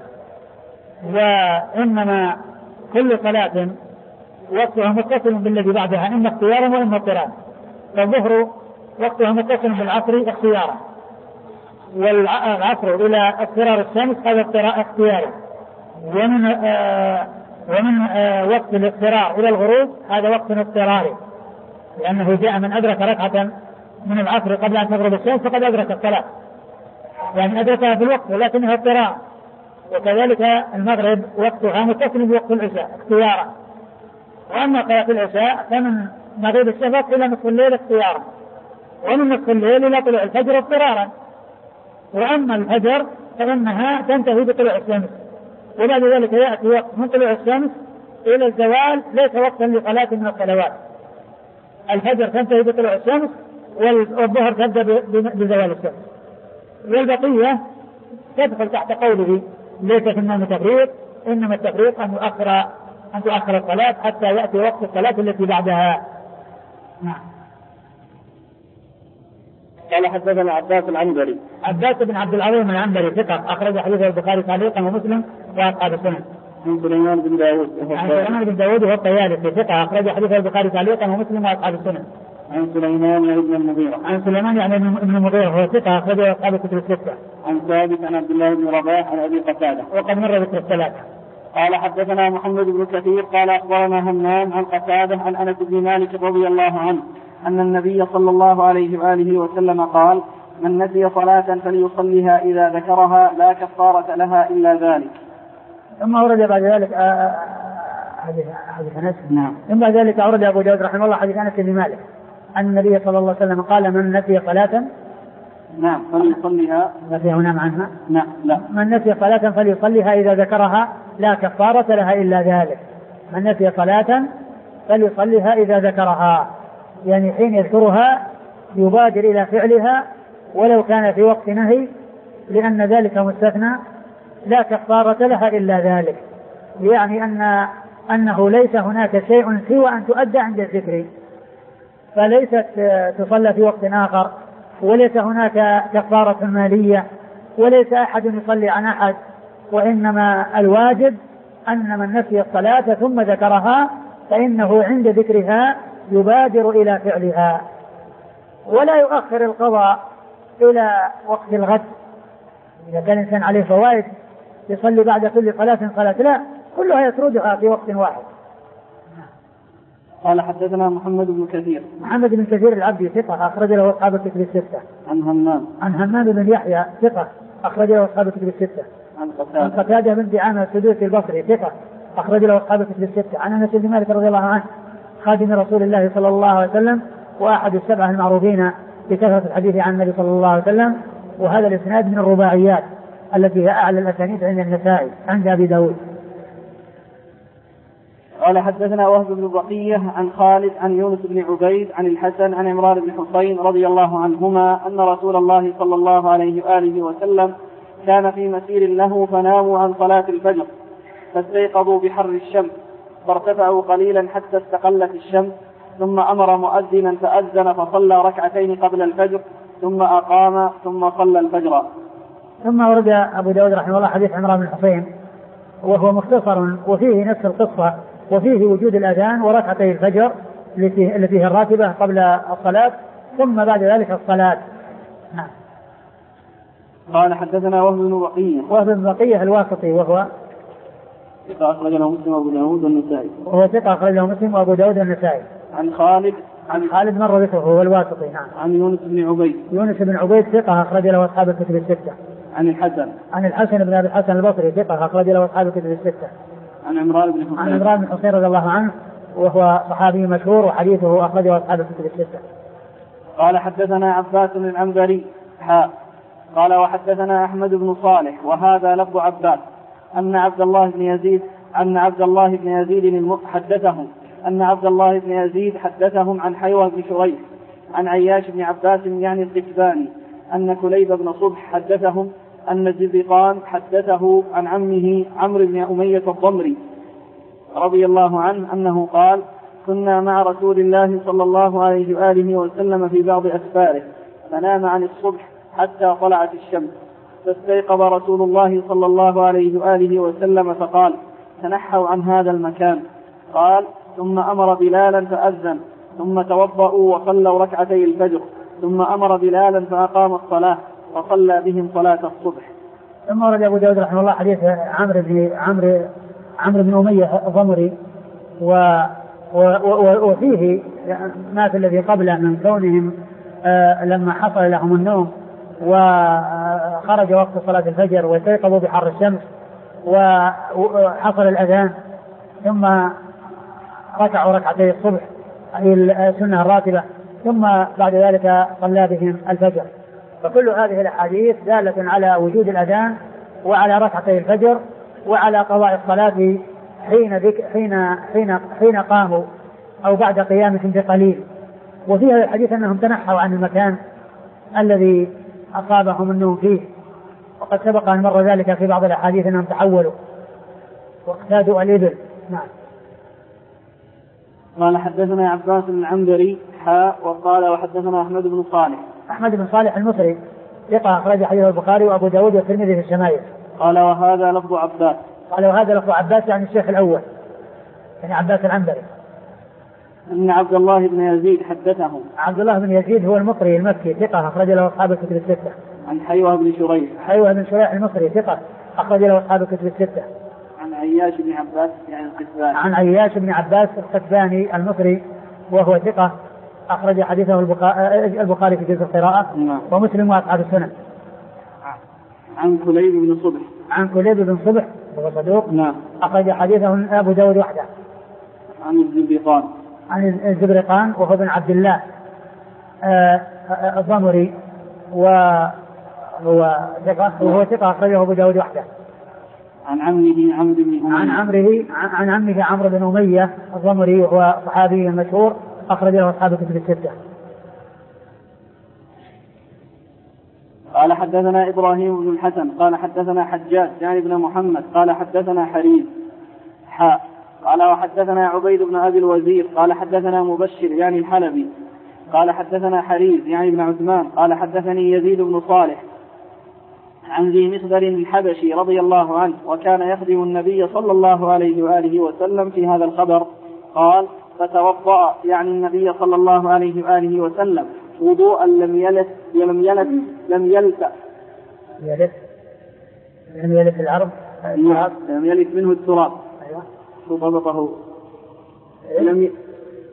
Speaker 1: وإنما كل صلاة وقتها متصل بالذي بعدها، إما اختيارا وإما اضطرارا. فالظهر وقتها متصل بالعصر اختيارا، والعصر إلى اضطرار الشمس هذا اختياري، ومن آه ومن آه وقت الاضطرار إلى الغروب هذا وقت اضطراري، لأنه جاء من أدرك ركعة من العصر قبل أن تغرب الشمس فقد أدرك الصلاة، يعني أدركها في الوقت ولكنها اضطرار. وكذلك المغرب وقتها متصل بوقت العشاء اختيارا، وأما صلاة العشاء فمن مغيب الشفق إلى نصف الليل اختيارا، ومن نصف الليل إلى طلوع الفجر اضطرارا. وأما الفجر فإنها تنتهي بطلوع الشمس، وبعد ذلك يأتي وقت من طلوع الشمس إلى الزوال ليس وقتا لصلاة من الصلوات. الفجر تنتهي بطلوع الشمس، والظهر تبدأ بزوال الشمس، والبقية تدخل تحت قوله ليس في النوم تفريط، إنما التفريط أن يؤخر أن تؤخر الصلاة حتى يأتي وقت الصلاة التي بعدها. نعم.
Speaker 2: قال حدثنا عباس العنبري.
Speaker 1: عباس بن عبد العظيم العنبري ثقة أخرج حديثه البخاري تعليقا ومسلم وأصحاب السنن.
Speaker 2: عن سليمان بن داود.
Speaker 1: عن سليمان بن داود وهو الطيالسي ثقة أخرج حديثه البخاري تعليقا ومسلم وأصحاب السنن.
Speaker 2: عن سليمان بن المغيرة.
Speaker 1: عن سليمان يعني ابن المغيرة وهو ثقة أخرجه أصحاب الكتب الستة.
Speaker 2: عن ثابت عن عبد الله بن رباح عن أبي قتادة.
Speaker 1: وقد مر ذكر الثلاثة.
Speaker 2: قال حدثنا محمد بن كثير قال أخبرنا همام عن قتادة عن أنس بن مالك رضي الله عنه أن النبي صلى الله عليه وآله وسلم قال: من نسي صلاة فليصليها إذا ذكرها لا كفارة لها إلا ذلك.
Speaker 1: ثم أورد بعد ذلك حديث أنس. نعم. ثم بعد ذلك أورد أبو داود رحمه الله حديث أنس بن مالك أن النبي صلى الله عليه وسلم قال: من نسي صلاة
Speaker 2: نعم فليصليها.
Speaker 1: نسي هنا عنها.
Speaker 2: نعم لا.
Speaker 1: من نسي صلاة فليصليها إذا ذكرها لا كفارة لها إلا ذلك. من نسي صلاة فليصليها إذا ذكرها، يعني حين يذكرها يبادر إلى فعلها ولو كان في وقت نهي، لأن ذلك مستثنى لا كفارة لها إلا ذلك. يعني أن أنه ليس هناك شيء سوى أن تؤدى عند الذكر، فليست تصلى في وقت آخر، وليس هناك كفارة مالية، وليس أحد يصلي عن أحد، وإنما الواجب أن من نسي الصلاة ثم ذكرها فإنه عند ذكرها يبادر إلى فعلها، ولا يؤخر القضاء إلى وقت الغد. إذا كان الإنسان عليه فوائد يصلي بعد كل صلاة صلاة، لا، كلها يسردها في وقت واحد.
Speaker 2: قال حدثنا محمد بن كثير.
Speaker 1: محمد بن كثير العبدي ثقة أخرج له أصحاب الكتب الستة.
Speaker 2: عن همام.
Speaker 1: عن همام بن يحيى ثقة أخرج له أصحاب الكتب الستة.
Speaker 2: عن قتادة.
Speaker 1: عن قتادة بن دعامة السدوسي البصري ثقة أخرج له أصحاب الكتب الستة. عن أنس بن مالك رضي الله عنه خادم رسول الله صلى الله عليه وسلم وأحد السبعة المعروفين بكثرة الحديث عن النبي صلى الله عليه وسلم، وهذا الإسناد من الرباعيات التي هي أعلى الأسانيد عند النسائي عند أبي داود.
Speaker 2: قال حدثنا وهب بن بقية عن خالد عن يونس بن عبيد عن الحسن عن عمران بن حسين رضي الله عنهما أن رسول الله صلى الله عليه وآله وسلم كان في مسير له فناموا عن صلاة الفجر فاستيقظوا بحر الشمس فارتفعوا قليلا حتى استقلت الشمس، ثم أمر مؤذنا فأذن فصلى ركعتين قبل الفجر ثم أقام ثم صلى الفجر.
Speaker 1: ثم ورد أبو داود رحمه الله حديث عمران بن حسين وهو مختصر وفيه نفس القصة، وفيه وجود الأذان وركعتي الفجر التي فيها الراتبة قبل الصلاة ثم بعد ذلك الصلاة. نعم.
Speaker 3: قال حدثنا وهب بن بقية.
Speaker 1: وهب بن بقية الواسطي وهو
Speaker 3: ثقة أخرج له مسلم وأبو داود والنسائي.
Speaker 1: وهو ثقة أخرج له مسلم وأبو داود والنسائي.
Speaker 3: عن خالد
Speaker 1: عن خالد مر ذكره هو الواسطي. نعم.
Speaker 3: عن يونس بن عبيد.
Speaker 1: يونس بن عبيد ثقة أخرج له أصحاب الكتب الستة.
Speaker 3: عن الحسن.
Speaker 1: عن الحسن بن أبي الحسن البصري ثقة أخرج له أصحاب الكتب الستة.
Speaker 3: عن عمران بن حسين.
Speaker 1: عن عمران بن حسين رضي الله عنه وهو صحابي مشهور وحديثه أخرجه أصحاب الكتب الستة.
Speaker 3: قال حدثنا عباس بن العنبري حاء قال وحدثنا أحمد بن صالح وهذا لفظ عباس أن عبد الله بن يزيد أن عبد الله بن يزيد حدثهم أن عبد الله بن يزيد حدثهم عن حيوة بن شريح عن عياش بن عباس يعني القتباني أن كليب بن صبح حدثهم أن الزبيقان حدثه عن عمه عمرو بن أمية الضمري رضي الله عنه أنه قال كنا مع رسول الله صلى الله عليه وآله وسلم في بعض أسفاره فنام عن الصبح حتى طلعت الشمس فاستيقظ رسول الله صلى الله عليه وآله وسلم فقال تنحوا عن هذا المكان. قال ثم أمر بلالا فأذن ثم توضأوا وصلوا ركعتي الفجر ثم أمر بلالا فأقام الصلاة فصلى بهم صلاة الصبح.
Speaker 1: ثم ورد أبو داود رحمه الله حديث عمرو بن عمرو عمرو بن أمية الضمري و وفيه ما في الذي قبله من كونهم آه لما حصل لهم النوم وخرج وقت صلاة الفجر واستيقظوا بحر الشمس وحصل الأذان ثم ركعوا ركعتي الصبح أي السنة الراتبة ثم بعد ذلك صلى بهم الفجر. فكل هذه الأحاديث دالة على وجود الأذان وعلى ركعتي الفجر وعلى قضاء الصلاة حين ذك حين حين حين قاموا أو بعد قيامهم بقليل. وفيها الحديث أنهم تنحوا عن المكان الذي أصابهم النوم فيه وقد سبق أن مر ذلك في بعض الأحاديث أنهم تحولوا واقتادوا الإبل. نعم.
Speaker 3: قال حدثنا عباس بن العنبري حاء وقال وحدثنا أحمد بن صالح.
Speaker 1: أحمد بن صالح المصري ثقة أخرج حديث البخاري وأبو داود والترمذي في الشمائل.
Speaker 3: قال وهذا لفظ عباس.
Speaker 1: قال وهذا لفظ عباس يعني الشيخ الأول يعني عباس العنبري.
Speaker 3: أن عبد الله بن يزيد حدثه.
Speaker 1: عبد الله بن يزيد هو المقري المكي ثقة أخرج له أصحاب الكتب الستة.
Speaker 3: عن حيوة بن شريح.
Speaker 1: حيوة بن شريح المصري ثقة أخرج له أصحاب الكتب الستة.
Speaker 3: عن عياش بن عباس يعني القتباني.
Speaker 1: عن عياش بن عباس القتباني المصري وهو ثقة أخرج حديثه البخاري في جزء القراءة
Speaker 3: نعم.
Speaker 1: ومسلم وأصحاب السنن.
Speaker 3: عن كليب بن صبح.
Speaker 1: عن كليب بن صبح هو صدوق.
Speaker 3: نعم.
Speaker 1: أخرج حديثه أبو داود وحده.
Speaker 3: عن الزبيقان.
Speaker 1: عن الزبرقان وهو بن عبد الله الضمري وهو ثقة وهو ثقة أخرجه أبو داود وحده.
Speaker 3: عن عمه عمرو بن أمية.
Speaker 1: عن عمره عن عمه عمرو بن أمية الضمري وهو صحابي مشهور أخرج له أصحاب الكتب الستة.
Speaker 3: قال حدثنا إبراهيم بن الحسن قال حدثنا حجاج يعني بن محمد قال حدثنا حريز حاء قال وحدثنا عبيد بن أبي الوزير قال حدثنا مبشر يعني الحلبي قال حدثنا حريز يعني بن عثمان قال حدثني يزيد بن صالح عن ذي مخبر الحبشي رضي الله عنه وكان يخدم النبي صلى الله عليه وآله وسلم في هذا الخبر. قال فتوضأ يعني النبي صلى الله عليه وآله وسلم وضوءا لم يلت لم يلت لم يلت
Speaker 1: يلت لم يلت العرب
Speaker 3: لم يلت منه التراب.
Speaker 1: أيوة.
Speaker 3: شو ضبطه؟ لم ي...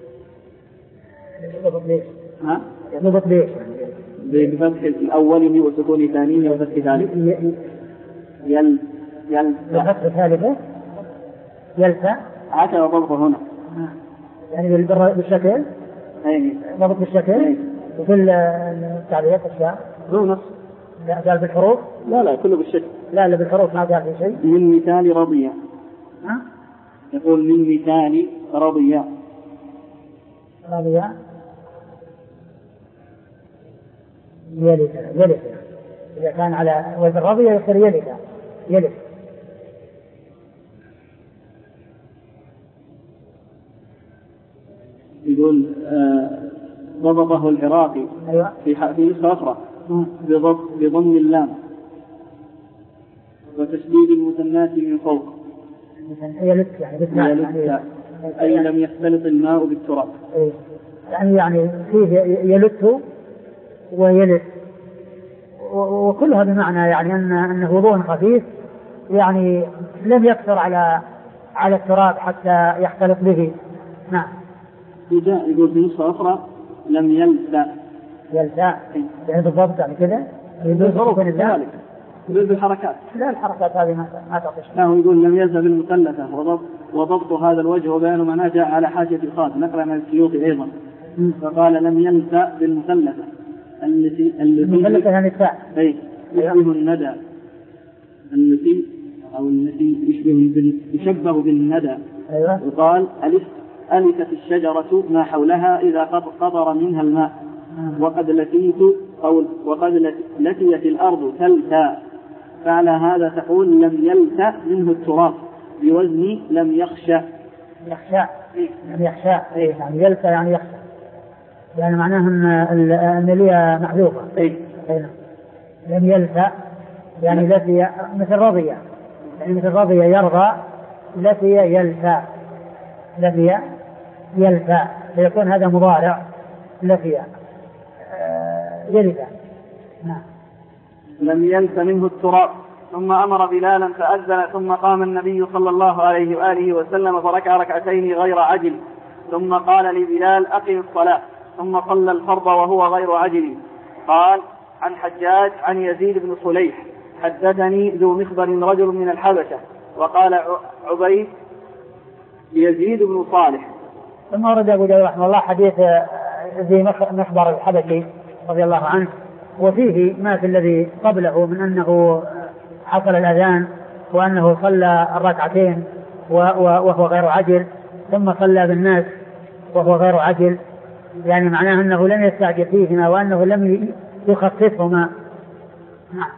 Speaker 1: يضبط ليش؟
Speaker 3: ها؟
Speaker 1: يضبط ليش؟
Speaker 3: بفتح الأول وسكون ثانيه وفتح ثالث. يل يل
Speaker 1: بفتح ثالثة يلفى
Speaker 3: هكذا ضبطه هنا.
Speaker 1: يعني بالشكل.
Speaker 3: أي
Speaker 1: ضبط بالشكل.
Speaker 3: أي.
Speaker 1: وفي التعبيرات أشياء.
Speaker 3: هو نص.
Speaker 1: لا قال بالحروف.
Speaker 3: لا لا كله بالشكل.
Speaker 1: لا لا بالحروف ما قال في شيء.
Speaker 3: من مثال رضية.
Speaker 1: ها؟
Speaker 3: يقول من مثال رضية.
Speaker 1: رضية. يلك يلك إذا كان على وزن رضية يصير يلك يلك.
Speaker 3: يقول آه ضبطه العراقي.
Speaker 1: أيوة.
Speaker 3: في في نسخة أخرى بضم بضم اللام وتشديد المثنات من فوق.
Speaker 1: يلك يعني بالتاء يعني
Speaker 3: أي لم يختلط الماء بالتراب.
Speaker 1: يعني يعني فيه يلت ويلت وكلها بمعنى يعني أن أنه وضوء خفيف يعني لم يكثر على على التراب حتى يختلط به. نعم.
Speaker 3: يقول في نسخة أخرى لم يلسع.
Speaker 1: يلسع يعني بالضبط يعني كذا يدوز
Speaker 3: ذلك يدوز بالحركات.
Speaker 1: لا الحركات هذه ما ما تعطيش.
Speaker 3: لا هو يقول لم يلسع بالمثلثة وضبط وضبط هذا الوجه وبيان معناه جاء على حاشية الخاص نقرأ من السيوطي أيضا. فقال لم يلسع بالمثلثة التي
Speaker 1: المثلثة يعني الساع.
Speaker 3: أي يشبه الندى التي أو التي يشبه يشبه بالندى.
Speaker 1: أيوة.
Speaker 3: وقال ألف ألفت الشجرة ما حولها إذا قطر منها الماء وقد لتيت أو وقد لتيت الأرض تلتا فعلى هذا تقول لم يلتا منه التراب بوزن لم يخشى.
Speaker 1: يخشى لم يخشى إيه يعني يلتا يعني يخشى يعني معناه أن الملية محذوفة.
Speaker 3: إيه
Speaker 1: لم يلتا يعني لتي مثل رضية يعني مثل رضية يرضى لتي يلتا لتي يلتا فيكون هذا مضارع لتي يلتا. نعم.
Speaker 3: لم يلت منه التراب. ثم أمر بلالا فأذن ثم قام النبي صلى الله عليه وآله وسلم فركع ركعتين غير عجل ثم قال لبلال أقم الصلاة ثم صلى الفرض وهو غير عجل. قال عن حجاج عن يزيد بن صليح حدثني ذو مخبر رجل من الحبشة وقال عبيد يزيد بن صالح.
Speaker 1: ثم ورد أبو داود رحمه الله حديث ذي مخبر الحبشي رضي الله عنه وفيه ما في الذي قبله من أنه حصل الأذان وأنه صلى الركعتين وهو غير عجل ثم صلى بالناس وهو غير عجل يعني معناه أنه لم يستعجل فيهما وأنه لم يخففهما. نعم.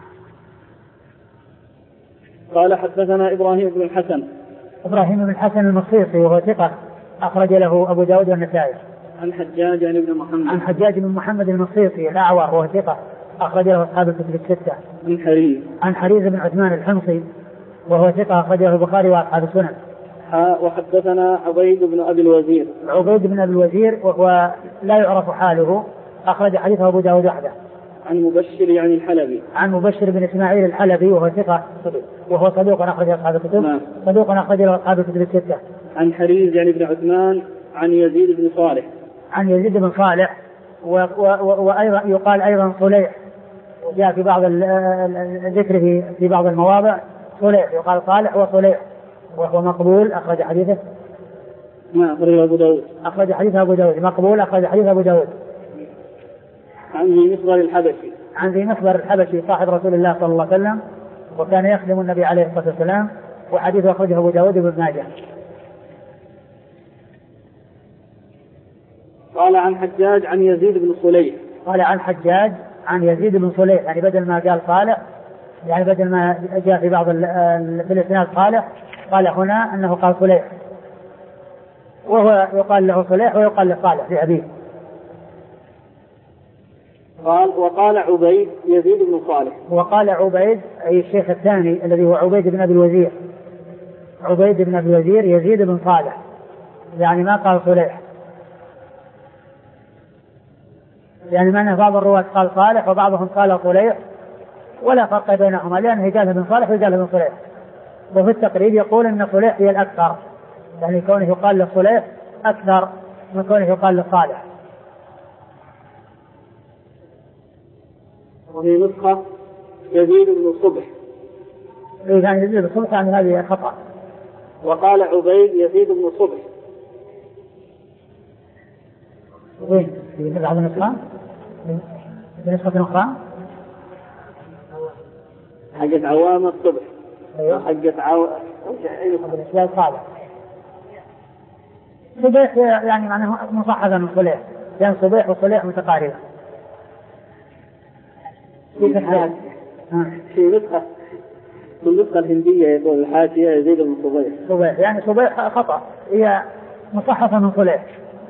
Speaker 3: قال حدثنا إبراهيم بن الحسن
Speaker 1: إبراهيم بن الحسن المصيصي وهو ثقة أخرج له أبو داود والنسائي.
Speaker 3: عن حجاج يعني بن محمد
Speaker 1: عن حجاج بن محمد المصيصي الأعور وهو ثقة أخرج له أصحاب الكتب الستة.
Speaker 3: عن حريز
Speaker 1: عن حريز بن عثمان الحمصي وهو ثقة أخرج له البخاري وأصحاب السنن.
Speaker 3: وحدثنا عبيد بن أبي الوزير
Speaker 1: عبيد بن أبي الوزير وهو لا يعرف حاله أخرج حديثه أبو داود وحده.
Speaker 3: عن مبشر يعني الحلبي
Speaker 1: عن مبشر بن إسماعيل الحلبي وهو ثقة وهو صدوق أخرج أصحاب الكتب.
Speaker 3: نعم.
Speaker 1: صدوق أخرج له أصحاب الكتب الستة.
Speaker 3: عن حريز يعني بن عثمان عن يزيد بن صالح
Speaker 1: عن يزيد بن صالح وأيضا يقال أيضا صليح جاء في بعض الذكر في في بعض المواضع صليح يقال صالح وصليح وهو مقبول أخرج حديثه.
Speaker 3: ما أخرج أبو داود
Speaker 1: أخرج حديثه أبو داود مقبول أخرج حديث أبو داود.
Speaker 3: عن ذي مخبر الحبشي
Speaker 1: عن ذي مخبر الحبشي صاحب رسول الله صلى الله عليه وسلم وكان يخدم النبي عليه الصلاة والسلام وحديثه أخرجه أبو داود وابن ماجه.
Speaker 3: قال عن حجاج عن يزيد بن صليح
Speaker 1: قال عن حجاج عن يزيد بن صليح يعني بدل ما قال صالح يعني بدل ما جاء في بعض في الاسناد صالح قال هنا أنه قال صليح وهو يقال له صليح ويقال له صالح في أبيه.
Speaker 3: قال وقال عبيد يزيد بن صالح
Speaker 1: وقال عبيد أي الشيخ الثاني الذي هو عبيد بن أبي الوزير عبيد بن أبي الوزير يزيد بن صالح يعني ما قال صليح يعني معنى بعض الرواة قال صالح وبعضهم قال صليح ولا فرق بينهما لأنه قال بن صالح وقال بن صليح. وفي التقريب يقول أن صليح هي الأكثر يعني كونه يقال له صليح أكثر من كونه يقال له صالح.
Speaker 3: وفي نسخة يزيد بن صبح
Speaker 1: يعني يزيد بن صبح يعني هذه خطأ.
Speaker 3: وقال عبيد يزيد بن صبح
Speaker 1: وين في بعض النسخة في نسخة أخرى
Speaker 3: حقت عوام الصبح.
Speaker 1: أيوة.
Speaker 3: حقت عو
Speaker 1: بالنسبة صالح صبيح يعني معناه مصحفا من صليح لأن صبيح وصليح متقاربة.
Speaker 3: في في نسخة في النسخة الهندية يقول الحاشية يزيد بن صبيح
Speaker 1: صبيح يعني صبيح خطأ هي مصحفة من صليح.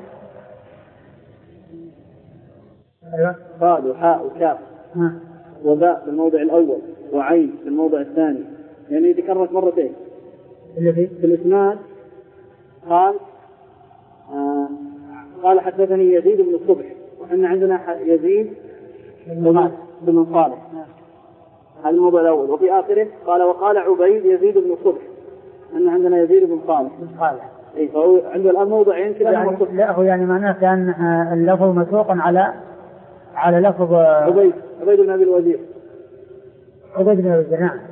Speaker 3: أيوة. قال وحاء وكاف وباء في الموضع الأول وعين في الموضع الثاني يعني تكررت مرتين.
Speaker 1: اللي في
Speaker 3: في الإسناد قال آه قال حدثني يزيد بن الصبح وإحنا عندنا يزيد
Speaker 2: بن صالح. هذا الموضوع الأول. وفي آخره قال وقال عبيد يزيد بن صلح، أن عندنا يزيد بن صالح
Speaker 1: بن صالح.
Speaker 2: إيه فهو عنده الآن موضعين كذا.
Speaker 1: يعني لا هو يعني معناه كان اللفظ مسوق على على لفظ
Speaker 2: عبيد عبيد بن أبي الوزير
Speaker 1: عبيد بن أبي الوزير. نعم.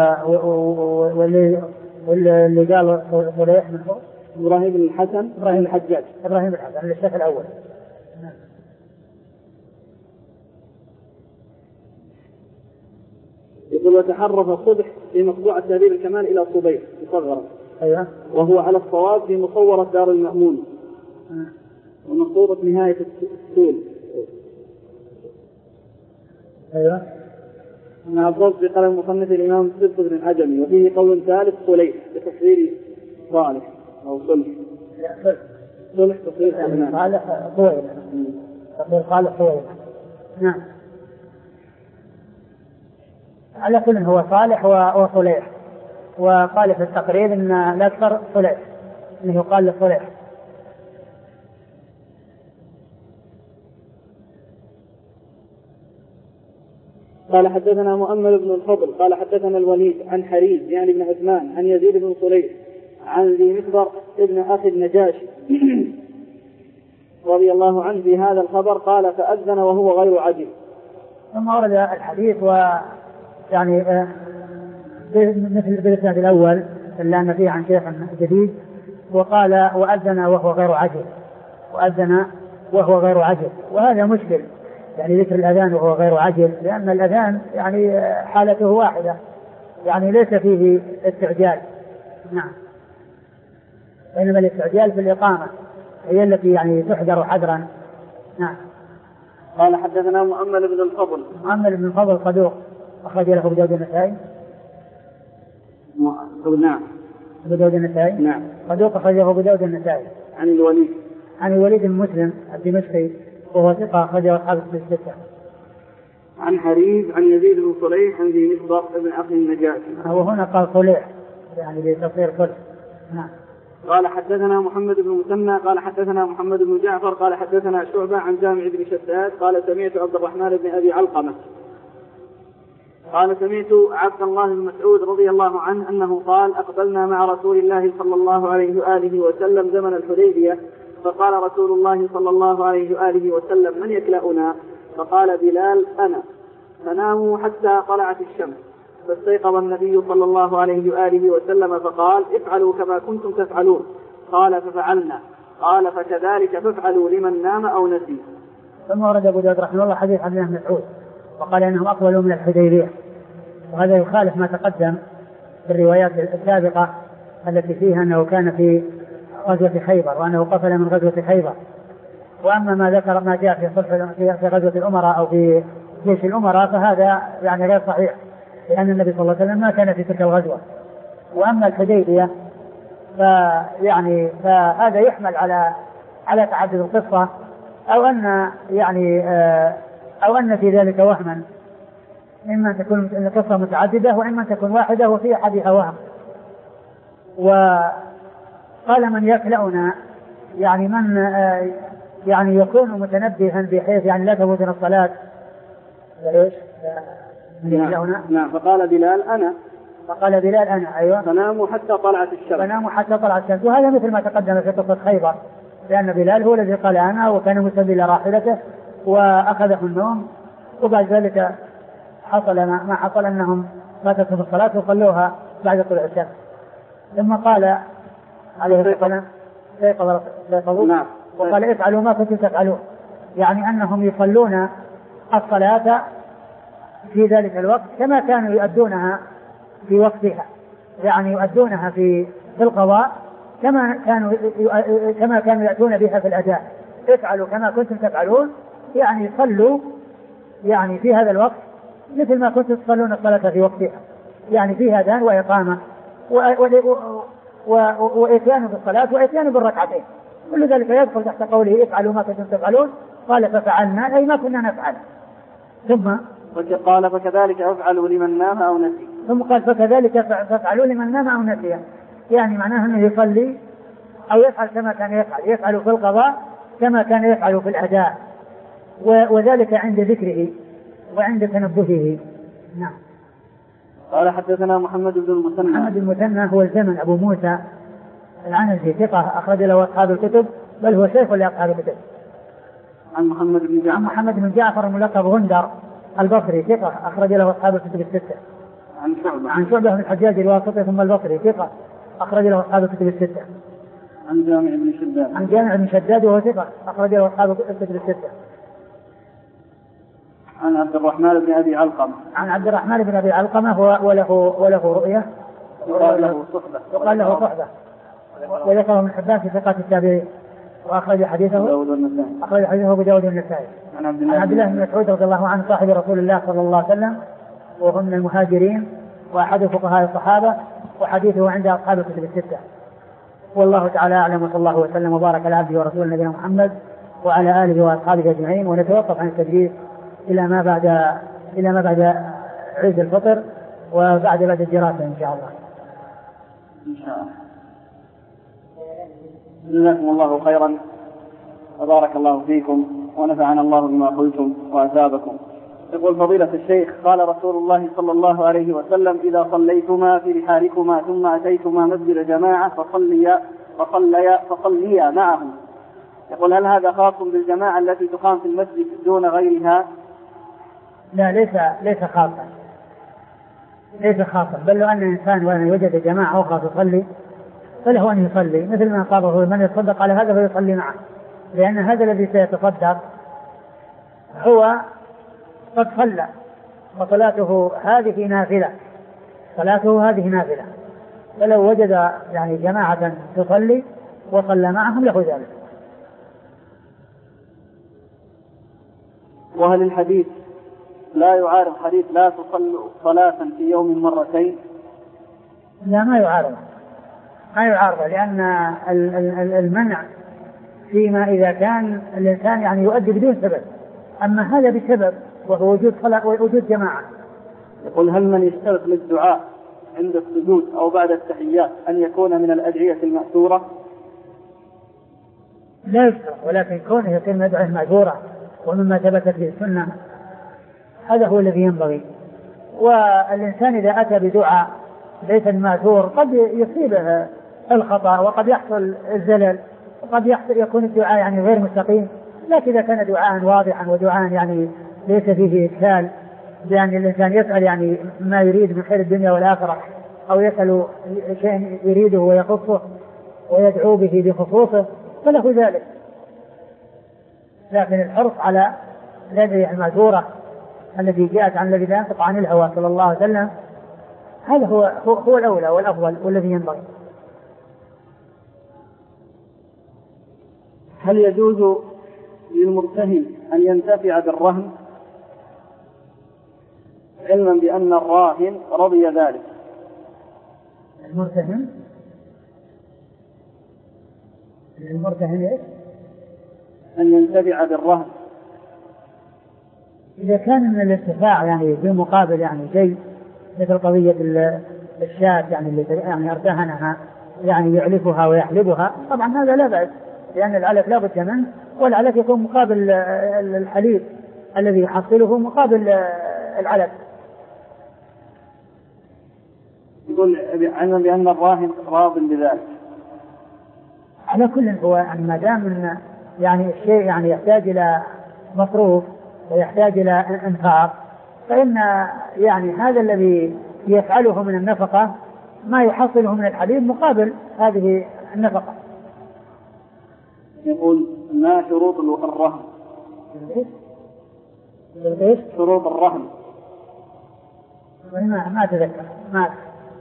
Speaker 1: واللي واللي قال صليح من هو
Speaker 2: إبراهيم بن الحسن
Speaker 1: إبراهيم الحجاج إبراهيم الحسن الشيخ الأول. نعم.
Speaker 2: يقول وتحرف صبح في مطبوعة تهذيب الكمال إلى صبيح مصغرا.
Speaker 1: أيوة.
Speaker 2: وهو على الصواب في مصورة دار المأمون ومخطوطة نهاية السول.
Speaker 1: أيوة.
Speaker 2: مع الضبط بقلم مصنف الإمام الصدق بن العجمي. وفيه قول ثالث صليح بتصوير صالح أو صلح.
Speaker 1: لا صلح.
Speaker 2: صلح تصوير صالح.
Speaker 1: صالح صوير. تصوير صالح صوير. نعم. على كل هو صالح وصليح. وقال في التقرير ان الاكثر صليح انه يقال لصليح.
Speaker 2: قال حدثنا مؤمل بن الفضل قال حدثنا الوليد عن حريز يعني بن عثمان عن يزيد بن صليح عن ذي مخبر ابن اخي النجاشي رضي الله عنه في هذا الخبر قال فأذن وهو غير عجل.
Speaker 1: ثم ورد الحديث ويعني مثل بالإسناد الأول إلا أن فيه عن شيخ جديد وقال وأذن وهو غير عجل وأذن وهو غير عجل. وهذا مشكل يعني ذكر الأذان وهو غير عجل لأن الأذان يعني حالته واحدة يعني ليس فيه استعجال. نعم. بينما الاستعجال في الإقامة هي التي يعني تحذر حذرا. نعم.
Speaker 2: قال حدثنا مؤمل بن الفضل
Speaker 1: مؤمل بن الفضل صدوق أخرج له أبو داود النسائي.
Speaker 2: نعم.
Speaker 1: أبو داود النسائي.
Speaker 2: نعم.
Speaker 1: صدوق أخرجه أبو داود النسائي.
Speaker 2: عن الوليد
Speaker 1: عن الوليد بن مسلم الدمشقي وهو ثقة أخرجه أصحاب الستة.
Speaker 2: عن حريز عن يزيد بن صليح عن ذي مخبر ابن أخي النجاشي.
Speaker 1: وهنا قال صليح يعني بتصير صلح. نعم.
Speaker 2: قال حدثنا محمد بن مثنى قال حدثنا محمد بن جعفر قال حدثنا شعبة عن جامع بن شداد قال سمعت عبد الرحمن بن أبي علقمة قال سمعت عبد الله بن مسعود رضي الله عنه أنه قال أقبلنا مع رسول الله صلى الله عليه وآله وسلم زمن الحديبية فقال رسول الله صلى الله عليه وآله وسلم من يكلأنا؟ فقال بلال أنا. فناموا حتى طلعت الشمس فاستيقظ النبي صلى الله عليه وآله وسلم فقال افعلوا كما كنتم تفعلون. قال ففعلنا. قال فكذلك فافعلوا لمن نام أو نسي.
Speaker 1: ثم ورد أبو داود رحمه الله حديث عن ابن مسعود وقال إنهم أقبلوا من الحديبية وهذا يخالف ما تقدم في الروايات السابقة التي فيها أنه كان في غزوة خيبر وأنه قفل من غزوة خيبر. وأما ما ذكر ما جاء في صلح في غزوة الأمراء أو في جيش الأمراء فهذا يعني غير صحيح لأن النبي صلى الله عليه وسلم ما كان في تلك الغزوة. وأما الحديبية فيعني فهذا يحمل على على تعدد القصة أو أن يعني أو أن في ذلك وهما إما أن تكون القصة متعددة وإما أن تكون واحدة وفي أحدها وهم. وقال من يكلأنا يعني من يعني يكون متنبها بحيث يعني لا تفوتنا الصلاة. ليش؟
Speaker 2: نعم. نعم. فقال بلال أنا.
Speaker 1: فقال بلال أنا. أيوة.
Speaker 2: فناموا حتى طلعت الشمس.
Speaker 1: فناموا حتى طلعت الشمس. وهذا مثل ما تقدم في قصة خيبر لأن بلال هو الذي قال أنا وكان مسبل إلى راحلته وأخذه النوم وبعد ذلك حصل ما حصل أنهم فاتتهم الصلاة وصلوها بعد طلوع الشمس. ثم قال عليه الصلاة والسلام
Speaker 2: نعم.
Speaker 1: وقال افعلوا ما كنتم تفعلون يعني أنهم يصلون الصلاة في ذلك الوقت كما كانوا يؤدونها في وقتها يعني يؤدونها في القضاء كما كانوا كما كانوا يأتون بها في الأداء. افعلوا كما كنتم تفعلون يعني صلوا يعني في هذا الوقت مثل ما كنتم تصلون الصلاة في وقتها يعني فيها أذان وإقامة وإتيان بالصلاة وإتيان بالركعتين كل ذلك يدخل تحت قوله افعلوا ما كنتم تفعلون. قال ففعلنا أي ما كنا نفعل. ثم
Speaker 2: قال فكذلك افعلوا لمن نام أو نسي.
Speaker 1: ثم قال فكذلك فافعلوا لمن نام أو نسي يعني معناه أنه يصلي أو يفعل كما كان يفعل يفعل في القضاء كما كان يفعل في الأداء وذلك عند ذكره وعند تنبهه. نعم.
Speaker 2: قال حدثنا محمد بن المثنى.
Speaker 1: محمد بن المثنى هو الزمن أبو موسى العنزي ثقة أخرج له أصحاب الكتب، بل هو شيخ لأصحاب الكتب.
Speaker 2: عن محمد بن جعفر.
Speaker 1: عن محمد بن جعفر الملقب غندر البصري ثقة أخرج له أصحاب الكتب الستة.
Speaker 2: عن شعبة.
Speaker 1: عن شعبة بن الحجاج الواسطي ثم البصري ثقة أخرج له أصحاب الكتب الستة.
Speaker 2: عن جامع بن شداد.
Speaker 1: عن جامع بن شداد وهو ثقة أخرج له أصحاب الكتب الستة.
Speaker 2: عن عبد الرحمن بن أبي علقمة.
Speaker 1: عن عبد الرحمن بن أبي علقمة هو وله وله رؤية
Speaker 2: وقال له صحبة.
Speaker 1: وقال له صحبة وذكره من حبان في ثقات التابعين وأخرج حديثه أخرج حديثه أبو داود النسائي.
Speaker 2: عن عبد
Speaker 1: الله بن مسعود رضي الله عنه صاحب رسول الله صلى الله عليه وسلم وهو من المهاجرين وأحد فقهاء الصحابة وحديثه عند أصحاب الكتب الستة. والله تعالى أعلم وصلى الله وسلم وبارك على عبده ورسوله نبينا محمد وعلى آله وأصحابه أجمعين. ونتوقف عن التدريس إلى ما بعد إلى ما بعد عيد الفطر وبعد بعد الدراسة إن شاء الله.
Speaker 2: إن شاء الله. جزاكم الله خيرا وبارك الله فيكم ونفعنا الله بما قلتم وأثابكم. يقول فضيلة الشيخ قال رسول الله صلى الله عليه وسلم إذا صليتما في رحالكما ثم أتيتما مسجد جماعة فصليا فصليا فصليا معهم. يقول هل هذا خاص بالجماعة التي تقام في المسجد دون غيرها؟
Speaker 1: لا ليس ليس خاصا ليس خاصا بل لو أن الإنسان وأن وجد جماعة أخرى تصلي فله أن يصلي مثل ما قال من يتصدق على هذا فيصلي معه، لأن هذا الذي سيتصدق هو قد صلى وصلاته هذه نافلة صلاته هذه نافلة فلو وجد يعني جماعة تصلي وصلى معهم له ذلك.
Speaker 2: وهل الحديث لا يعارض حديث لا تصلوا صلاة في يوم مرتين؟
Speaker 1: لا ما يعارض ما يعارض لأن المنع فيما إذا كان الإنسان يعني يؤدي بدون سبب، أما هذا بسبب وهو وجود صلاة ووجود جماعة.
Speaker 2: يقول هل من يشترط للدعاء عند السجود أو بعد التحيات أن يكون من الأدعية المأثورة؟
Speaker 1: لا يشترط، ولكن كونه يكون من الأدعية المأثورة ومما ثبتت به السنة هذا هو الذي ينبغي. والإنسان إذا أتى بدعاء ليس المأثور قد يصيبه الخطأ وقد يحصل الزلل وقد يحصل يكون الدعاء يعني غير مستقيم، لكن إذا كان دعاء واضحا ودعاء يعني ليس فيه إشكال بأن الإنسان يسأل يعني ما يريد من خير الدنيا والآخرة أو يسأل شيء يريده ويخصه ويدعو به بخصوصه فله ذلك. لكن الحرص على الأدعية المأثورة الذي جاءت عن الذي لا ينطق عن الهوى صلى الله عليه وسلم هذا هو هو الأولى والأفضل والذي ينبغي.
Speaker 2: هل يجوز للمرتهن أن ينتفع بالرهن علما بأن الراهن رضي ذلك؟
Speaker 1: المرتهن المرتهن إيش؟
Speaker 2: أن ينتفع بالرهن
Speaker 1: إذا كان من الانتفاع يعني بالمقابل يعني شيء مثل قضية الشاة يعني اللي يعني ارتهنها يعني يعلفها ويحلبها طبعا هذا لا بأس، لأن العلف لا بد منه، والعلف يكون مقابل الحليب الذي يحصله مقابل العلف.
Speaker 2: يقول علما بأن الراهن راض بذلك.
Speaker 1: على كل هو يعني ما دام من يعني الشيء يعني يحتاج إلى مصروف ويحتاج إلى انفاق فإن يعني هذا الذي يفعله من النفقة ما يحصله من الحليب مقابل هذه النفقة.
Speaker 2: يقول ما شروط الرهن؟
Speaker 1: ايش؟
Speaker 2: شروط الرهن
Speaker 1: ما ما أتذكر. ما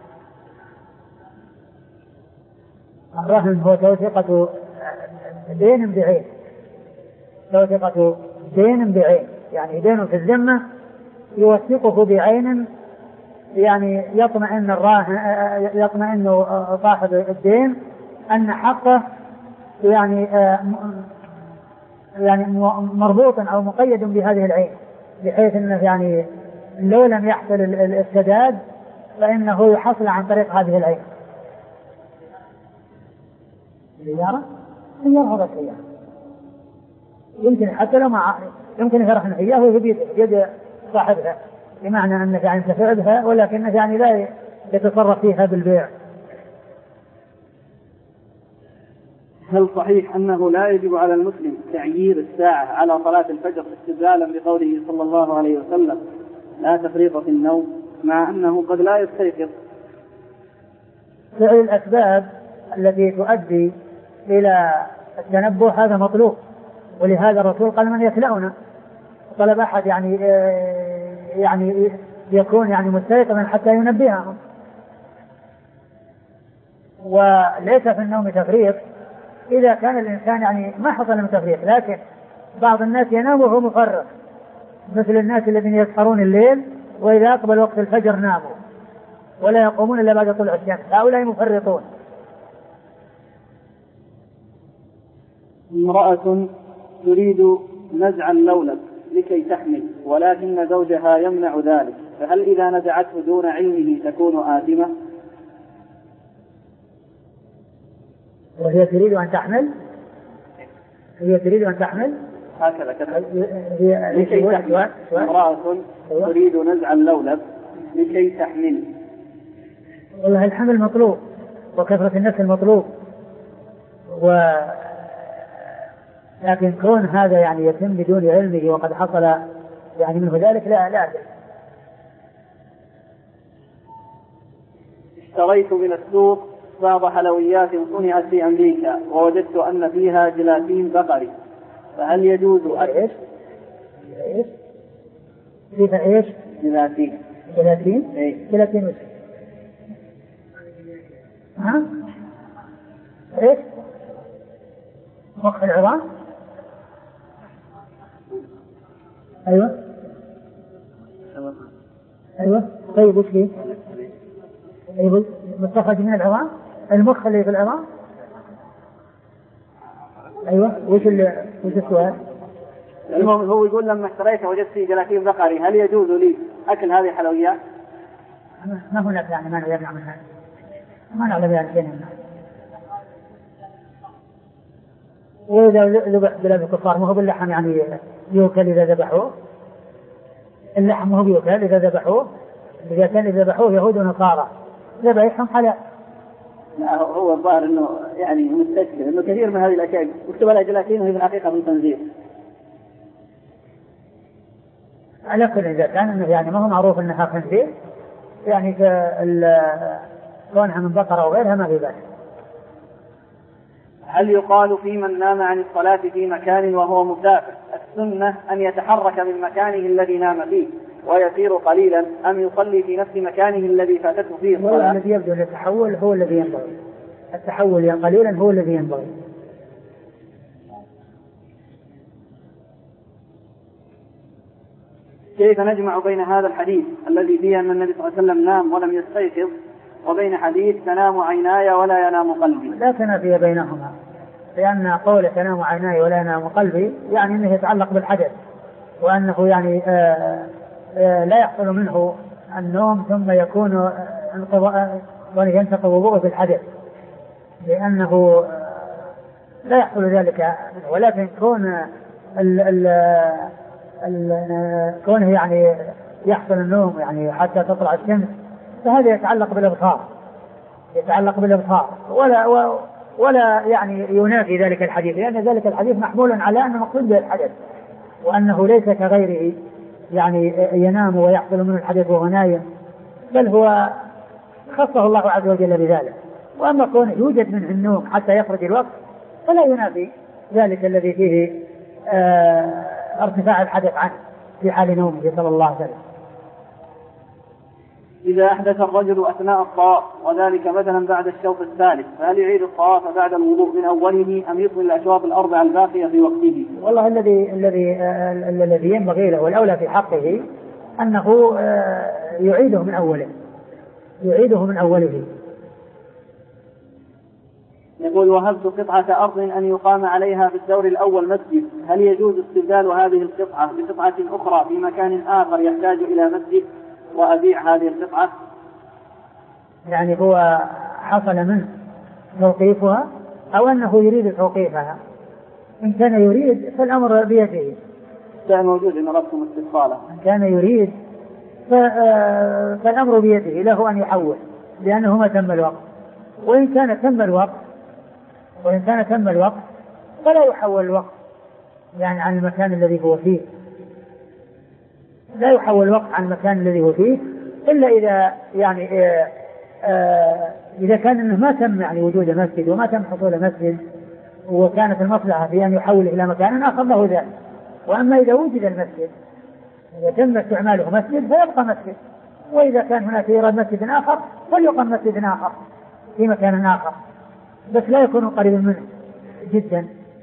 Speaker 1: الرهن هو توثيقة دين بعين، توثيقة دين بعين يعني دين في الذمة يوثقه بعين يعني يطمئن الراهن يطمئن صاحب الدين أن حقه يعني يعني مربوط أو مقيد بهذه العين، بحيث أنه يعني لو لم يحصل السداد فإنه يحصل عن طريق هذه العين. السيارة سيارة هذا سيارة يمكن حتى لو ما يمكن يرهن إياه وهو بيد بيد صاحبها، بمعنى أنك يعني تنتفع بها ولكنك يعني لا يتصرف فيها بالبيع.
Speaker 3: هل صحيح أنه لا يجب على المسلم تعيير الساعة على صلاة الفجر استدلالا بقوله صلى الله عليه وسلم لا تفريط في النوم، مع أنه قد لا يستيقظ؟
Speaker 1: فعل الأسباب التي تؤدي إلى التنبه هذا مطلوب، ولهذا الرسول قال من يكلأنا، طلب أحد يعني يعني يكون يعني مستيقظا حتى ينبههم. وليس في النوم تفريط إذا كان الإنسان يعني ما حصل من تفريط، لكن بعض الناس ينام وهو مفرط، مثل الناس الذين يسهرون الليل وإذا أقبل وقت الفجر ناموا ولا يقومون إلا بعد طلوع الشمس، هؤلاء مفرطون.
Speaker 3: امرأة تريد نزع اللولب لكي تحمل ولكن زوجها يمنع ذلك، فهل إذا نزعته دون علمه تكون آثمة؟
Speaker 1: وهي تريد أن تحمل هي تريد أن تحمل
Speaker 3: هكذا كذا
Speaker 1: لكي
Speaker 3: تحمل. امرأة تريد نزع اللولب لكي تحمل.
Speaker 1: والله الحمل مطلوب وكثرة النفس المطلوب، و لكن كون هذا يعني يتم بدون علمه وقد حصل يعني منه ذلك لا لا أدري.
Speaker 3: اشتريت من السوق بعض حلويات صنعت في أمريكا ووجدت أن فيها جيلاتين بقري، فهل يجوز
Speaker 1: ايش؟ ايش؟ فيها ايش؟
Speaker 3: جيلاتين.
Speaker 1: جيلاتين؟
Speaker 3: اي
Speaker 1: جيلاتين وش؟ ها؟ ايش؟ مخ العظام؟ ايوه ايوه طيب وش فيه؟ ايوه مستخرج من العظام، المخ اللي في العظام. ايوه وش ال وش السؤال؟
Speaker 3: المهم هو يقول لما اشتريته وجدت فيه جيلاتين بقري، هل يجوز لي اكل هذه الحلويات؟
Speaker 1: ما هناك يعني ما يمنع من هذا، ما نعلم يعني شيء منه. وإذا ذبح بلاد الكفار ما هو باللحم يعني يؤكل إذا ذبحوه، اللحم هو يؤكل إذا ذبحوه، إذا كان إذا ذبحوه يهود ونصارى ذبحهم حلال.
Speaker 3: لا هو الظاهر إنه يعني مستشكل إنه كثير من هذه الأشياء مكتوب على جيلاتين وهي في الحقيقة من خنزير.
Speaker 1: على كل إذا كان إنه يعني ما هو معروف إنها خنزير يعني كونها من بقرة أو غيرها ما في بأس.
Speaker 3: هل يقال في من نام عن الصلاة في مكان وهو مسافر السنة أن يتحرك من مكانه الذي نام فيه ويسير قليلا، أم يصلي في نفس مكانه الذي فاتته فيه الصلاة؟
Speaker 1: الذي يبدو أن التحول هو الذي ينبغي، التحول قليلا هو الذي ينبغي.
Speaker 3: كيف نجمع بين هذا الحديث الذي فيه أن النبي صلى الله عليه وسلم نام ولم يستيقظ وبين حديث تنام عيناي ولا ينام قلبي؟
Speaker 1: لا تنافي بينهما، لأن قول تنام عيناي ولا ينام قلبي يعني أنه يتعلق بالحدث، وأنه يعني آآ آآ لا يحصل منه النوم ثم يكون ينتقض وضوءه بالحدث، لأنه لا يحصل ذلك. ولكن كون ال ال ال كونه يعني يحصل النوم يعني حتى تطلع الشمس، فهذا يتعلق بالابصار يتعلق بالابصار ولا ولا يعني ينافي ذلك الحديث، لان ذلك الحديث محمول على انه مقصود به الحدث، وانه ليس كغيره يعني ينام ويحصل منه الحدث وهو نايم، بل هو خصه الله عز وجل بذلك. واما كونه يوجد منه النوم حتى يخرج الوقت فلا ينافي ذلك الذي فيه آه ارتفاع الحدث عنه في حال نومه صلى الله عليه وسلم.
Speaker 3: إذا أحدث الرجل أثناء الطواف وذلك مثلا بعد الشوط الثالث، فهل يعيد الطواف بعد الوضوء من أوله أم يطوي الأشواط الأربع الباقية في وقته؟
Speaker 1: والله الذي الذي آه الذي ينبغي له والأولى في حقه أنه آه يعيده من أوله يعيده من أوله.
Speaker 3: يقول وهبت قطعة أرض أن يقام عليها في الدور الأول مسجد، هل يجوز استبدال هذه القطعة بقطعة أخرى في مكان آخر يحتاج إلى مسجد وأبيع هذه القطعة؟
Speaker 1: يعني هو حصل منه توقيفها أو أنه يريد توقيفها؟ إن كان يريد فالأمر بيده،
Speaker 2: كان موجود إن أردتم استبطاله.
Speaker 1: من كان يريد فالأمر بيده، له أن يحول لأنه ما تم الوقت. وإن كان تم الوقت وإن كان تم الوقت فلا يحول الوقت يعني عن المكان الذي هو فيه، لا يحول الوقت عن المكان الذي هو فيه إلا إذا يعني آآ آآ إذا كان إنه ما تم يعني وجود مسجد وما تم حصول مسجد وكانت المصلحة في أن يحول إلى مكان آخر له ذلك. وأما إذا وجد المسجد إذا تم استعماله مسجد فيبقى مسجد، وإذا كان هناك إيراد مسجد آخر فليقم مسجد آخر في مكان آخر، بس لا يكون قريبا منه جدا.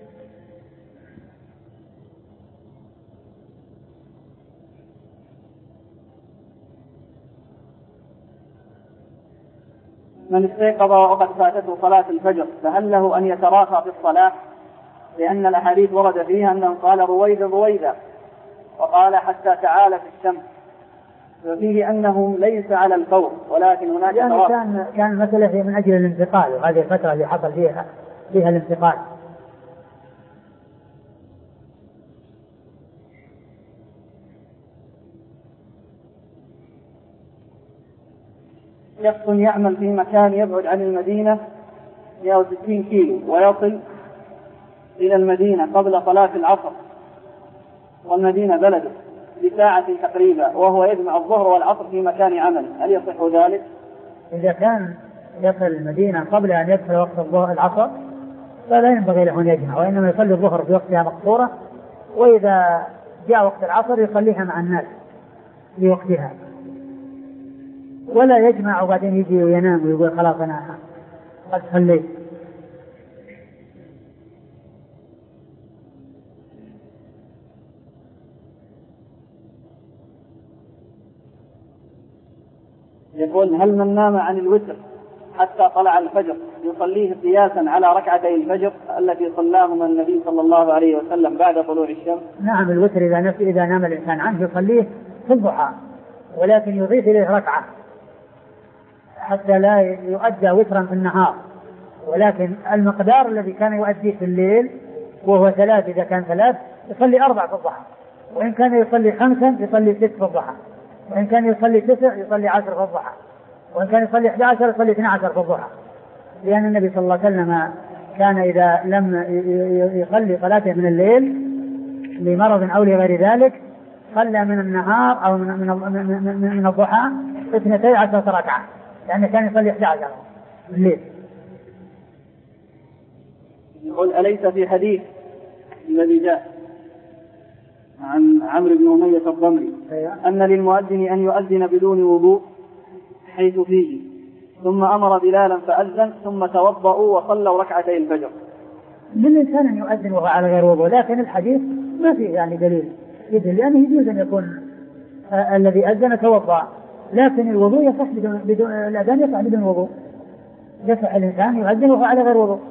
Speaker 2: من استيقظ وقد فاتته صلاة الفجر فهل له أن يتراخى في الصلاة؟ لأن الأحاديث ورد فيها أنه قال رويدا رويدا وقال حتى تعالت الشمس، وفيه أنه ليس على الفور ولكن هناك
Speaker 1: يعني كان كان المسألة من أجل الانتقال، وهذه الفترة اللي حصل فيها فيها الانتقال.
Speaker 2: شخص يعمل في مكان يبعد عن المدينة مئة وستين كيلو ويصل إلى المدينة قبل صلاة العصر والمدينة بلده بساعة تقريبا، وهو يجمع الظهر والعصر في مكان عمل، هل يصح ذلك؟
Speaker 1: إذا كان يصل المدينة قبل أن يدخل وقت الظهر العصر فلا ينبغي له أن يجمع، وإنما يصلي الظهر في وقتها مقصورة، وإذا جاء وقت العصر يصليها مع الناس في وقتها، ولا يجمع وبعدين يجي وينام ويقول خلاص أنا قد صليت.
Speaker 2: يقول هل من نام عن الوتر حتى طلع الفجر يصليه قياسا على ركعتي الفجر التي صلاهما النبي صلى الله عليه وسلم بعد طلوع الشمس؟
Speaker 1: نعم، الوتر إذا نفسه إذا نام الإنسان عنه يصليه في الضحى، ولكن يضيف إليه ركعة حتى لا يؤدى وترا في النهار، ولكن المقدار الذي كان يؤديه في الليل وهو ثلاث إذا كان ثلاث يصلي أربع في الضحى، وإن كان يصلي خمسا يصلي ست في الضحى، وإن كان يصلي تسع يصلي عشر في الضحى، وإن كان يصلي إحدى عشر يصلي اثنى عشر في الضحى، لأن النبي صلى الله عليه وسلم كان إذا لم يصلي صلاته من الليل لمرض أو لغير ذلك صلى من النهار أو من من من, من الضحى اثنتي عشرة ركعة، لأنه كان يصلي إحدى عشر الليل.
Speaker 2: يقول أليس في حديث الذي جاء عن عمرو بن أمية الضمري أن للمؤذن أن يؤذن بدون وضوء حيث فيه، ثم أمر بلالا فأذن ثم توضأوا وصلوا ركعتي الفجر؟
Speaker 1: للإنسان أن يؤذن وهو على غير وضوء، لكن الحديث ما فيه يعني دليل يدل، لأنه يجوز أن يكون آه الذي أذن توضأ، لكن الوضوء يصح بدون, بدون الأذان يصح بدون وضوء، يصح الإنسان يؤذن وهو على غير وضوء.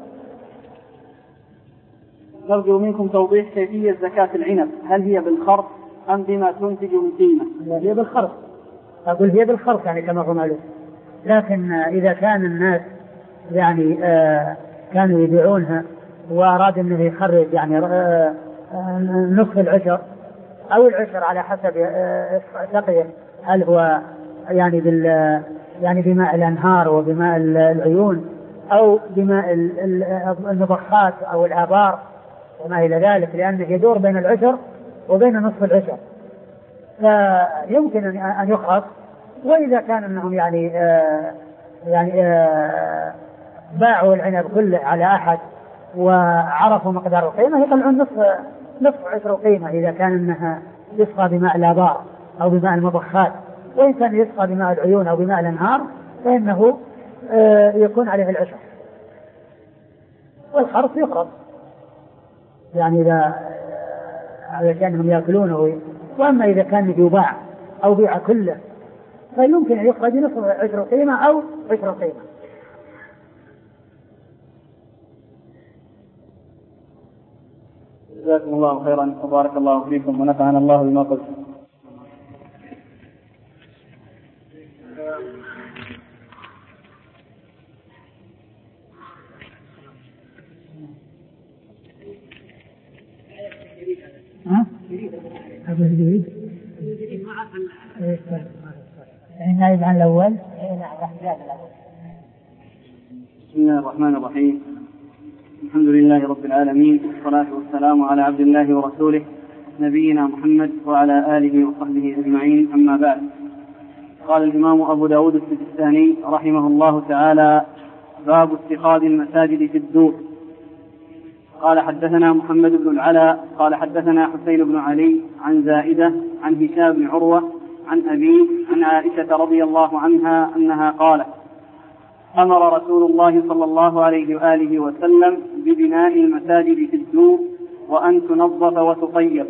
Speaker 2: نرجو منكم توضيح كيفية زكاة العنب، هل هي بالخرص أم بما تنتج من قيمة؟
Speaker 1: هي بالخرص، أقول هي بالخرص يعني كما هو معلوم، لكن إذا كان الناس يعني آه كانوا يبيعونها وأراد أنه يخرج يعني آه آه نصف العشر أو العشر على حسب آه سقيه، هل هو يعني بال يعني بماء الأنهار وبماء العيون أو بماء المضخات أو الآبار وما إلى ذلك، لأنه يدور بين العشر وبين نصف العشر، فيمكن أن يخرص. وإذا كان أنهم يعني آه يعني آه باعوا العنب كله على أحد وعرفوا مقدار القيمة يطلعون نصف نصف عشر قيمة إذا كان أنها يسقى بماء الآبار أو بماء المضخات، وإن كان يسقى بماء العيون أو بماء الأنهار فإنه آه يكون عليه العشر، والخرص يخرص يعني إذا علشانهم يأكلونه. وأما إذا كان يباع أو بيع كله فيمكن أن يخرج نصف عشر قيمة أو عشر قيمة.
Speaker 2: جزاكم الله خيرا وبارك الله فيكم ونفعنا الله بما قلتم.
Speaker 1: ها؟ أبو الجديد يعني نائب عن الأول.
Speaker 3: بسم الله الرحمن الرحيم. الحمد لله رب العالمين، والصلاة والسلام على عبد الله ورسوله نبينا محمد وعلى آله وصحبه أجمعين، أما بعد. قال الإمام أبو داود السجستاني رحمه الله تعالى: باب اتخاذ المساجد في الدور. قال حدثنا محمد بن العلاء قال حدثنا حسين بن علي عن زائدة عن هشام بن عروة عن أبيه عن عائشة رضي الله عنها أنها قالت: أمر رسول الله صلى الله عليه وآله وسلم ببناء المساجد في الدور وأن تنظف وتطيب.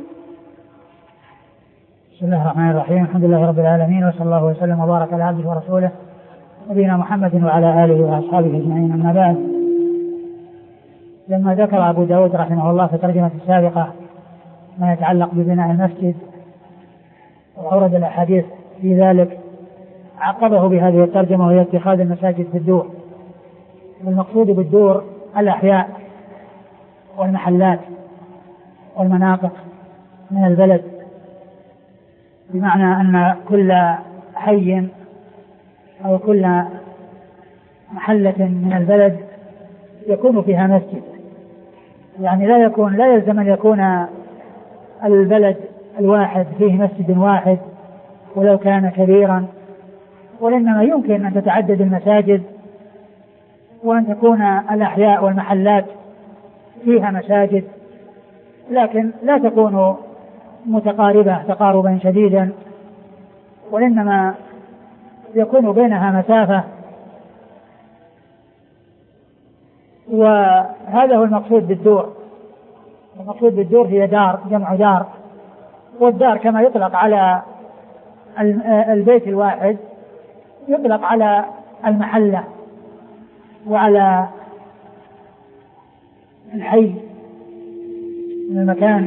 Speaker 1: بسم الله الرحمن الرحيم. الحمد لله رب العالمين، وصلى الله وسلم وبارك على عبده ورسوله نبينا محمد وعلى آله وأصحابه أجمعين، أما بعد. لما ذكر أبو داود رحمه الله في الترجمة السابقة ما يتعلق ببناء المسجد وأورد الأحاديث في ذلك، عقبه بهذه الترجمة وهي اتخاذ المساجد في الدور. والمقصود بالدور الأحياء والمحلات والمناطق من البلد، بمعنى أن كل حي أو كل محلة من البلد يكون فيها مسجد، يعني لا يكون لا يلزم أن يكون البلد الواحد فيه مسجد واحد ولو كان كبيرا، وإنما يمكن أن تتعدد المساجد وأن تكون الأحياء والمحلات فيها مساجد، لكن لا تكون متقاربة تقاربا شديدا، وإنما يكون بينها مسافة. وهذا هو المقصود بالدور. المقصود بالدور هي دار، جمع دار، والدار كما يطلق على البيت الواحد يطلق على المحلة وعلى الحي من المكان،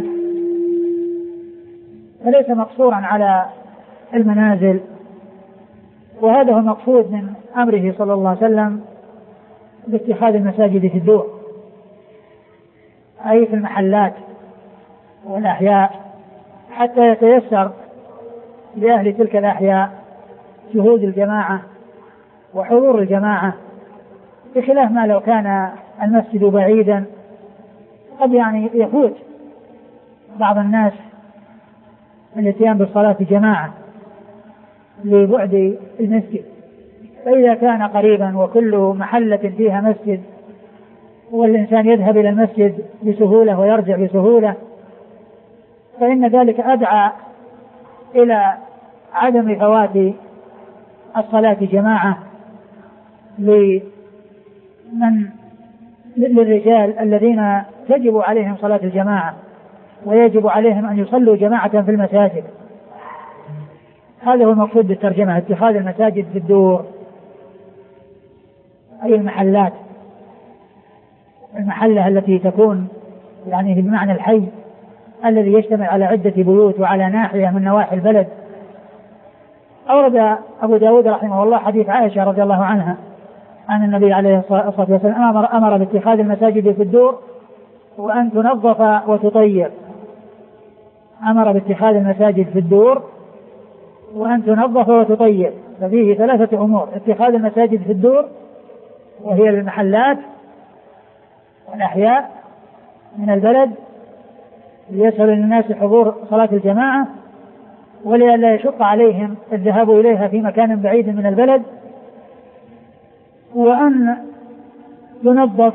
Speaker 1: فليس مقصورا على المنازل. وهذا هو المقصود من أمره صلى الله عليه وسلم باتخاذ المساجد في الدور، أي في المحلات والأحياء، حتى يتيسر لأهل تلك الأحياء شهود الجماعة وحضور الجماعة، بخلاف ما لو كان المسجد بعيدا قد يعني يفوت بعض الناس الاتيان بالصلاة جماعة لبعد المسجد. فإذا كان قريبا وكل محلة فيها مسجد والإنسان يذهب إلى المسجد بسهولة ويرجع بسهولة، فإن ذلك أدعى إلى عدم فوات الصلاة جماعة لمن للرجال الذين تجب عليهم صلاة الجماعة ويجب عليهم أن يصلوا جماعة في المساجد. هذا هو المقصود بالترجمة، اتخاذ المساجد في الدور، أي المحلات، المحلة التي تكون يعني بمعنى الحي الذي يجتمع على عدة بيوت وعلى ناحية من نواحي البلد. أورد أبو داود رحمه الله حديث عائشة رضي الله عنها أن النبي عليه الصلاة والسلام أمر, أمر باتخاذ المساجد في الدور وأن تنظف وتطيب. أمر باتخاذ المساجد في الدور وأن تنظف وتطيب، ففيه ثلاثة أمور: اتخاذ المساجد في الدور وهي المحلات والأحياء من البلد ليسهل للناس حضور صلاة الجماعة ولئلا يشق عليهم الذهاب إليها في مكان بعيد من البلد، وأن تنظف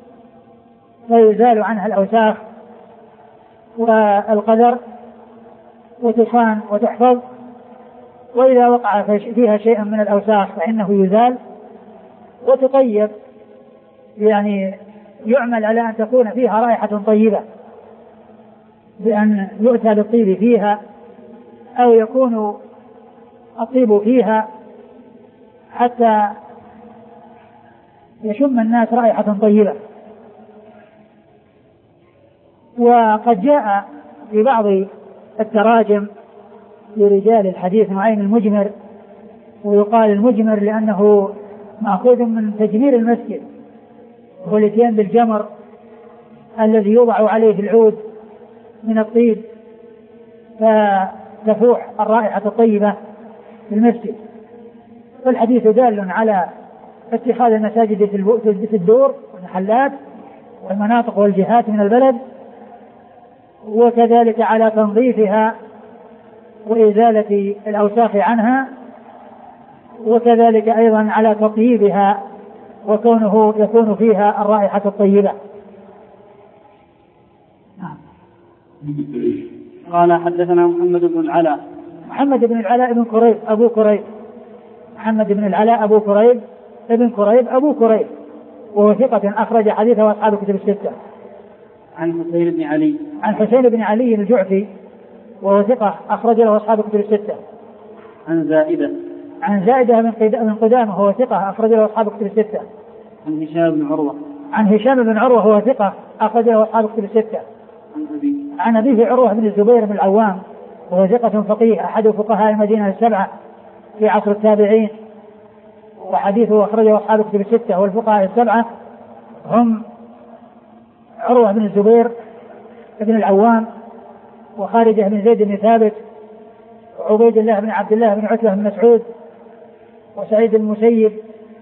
Speaker 1: ويزال عنها الأوساخ والقدر وتصان وتحفظ، وإذا وقع فيها شيء من الأوساخ فإنه يزال وتطيب، يعني يعمل على أن تكون فيها رائحة طيبة بأن يؤتى بالطيب فيها أو يكون الطيب فيها حتى يشم الناس رائحة طيبة. وقد جاء في بعض التراجم لرجال الحديث نوعين المجمر، ويقال المجمر لأنه مأخوذ من تجمير المسجد والاتيان بالجمر الذي يوضع عليه العود من الطيب فتفوح الرائحة الطيبة في المسجد. فالحديث دال على اتخاذ المساجد في الدور والمحلات والمناطق والجهات من البلد، وكذلك على تنظيفها وإزالة الأوساخ عنها، وكذلك أيضا على تطييبها وكونه يكون فيها الرائحة الطيبة.
Speaker 3: قال حدثنا محمد بن العلاء
Speaker 1: محمد بن العلاء بن كريب أبو كريب محمد بن العلاء أبو كريب ابن كريب أبو كريب وهو ثقة أخرج حديثه أصحاب الكتب الستة.
Speaker 3: عن حسين بن علي
Speaker 1: عن حسين بن علي الجعفي وهو ثقة أخرج له أصحاب الكتب الستة.
Speaker 3: عن زائدة
Speaker 1: عن زائدة من قدامة وهو ثقة أخرج له أصحاب الكتب الستة.
Speaker 3: عن هشام بن عروة
Speaker 1: عن هشام بن عروة وهو ثقة أخرج له أصحاب الكتب الستة.
Speaker 3: عن أبي
Speaker 1: عن أبيه عروة بن الزبير بن العوام وهو ثقة فقيه أحد فقهاء المدينة السبعة في عصر التابعين، وحديثه أخرجه أصحاب الكتب الستة. والفقهاء السبعة هم عروة بن الزبير بن العوام وخارجة بن زيد بن ثابت وعبيد الله بن عبد الله بن عتبة بن مسعود وسعيد المسيب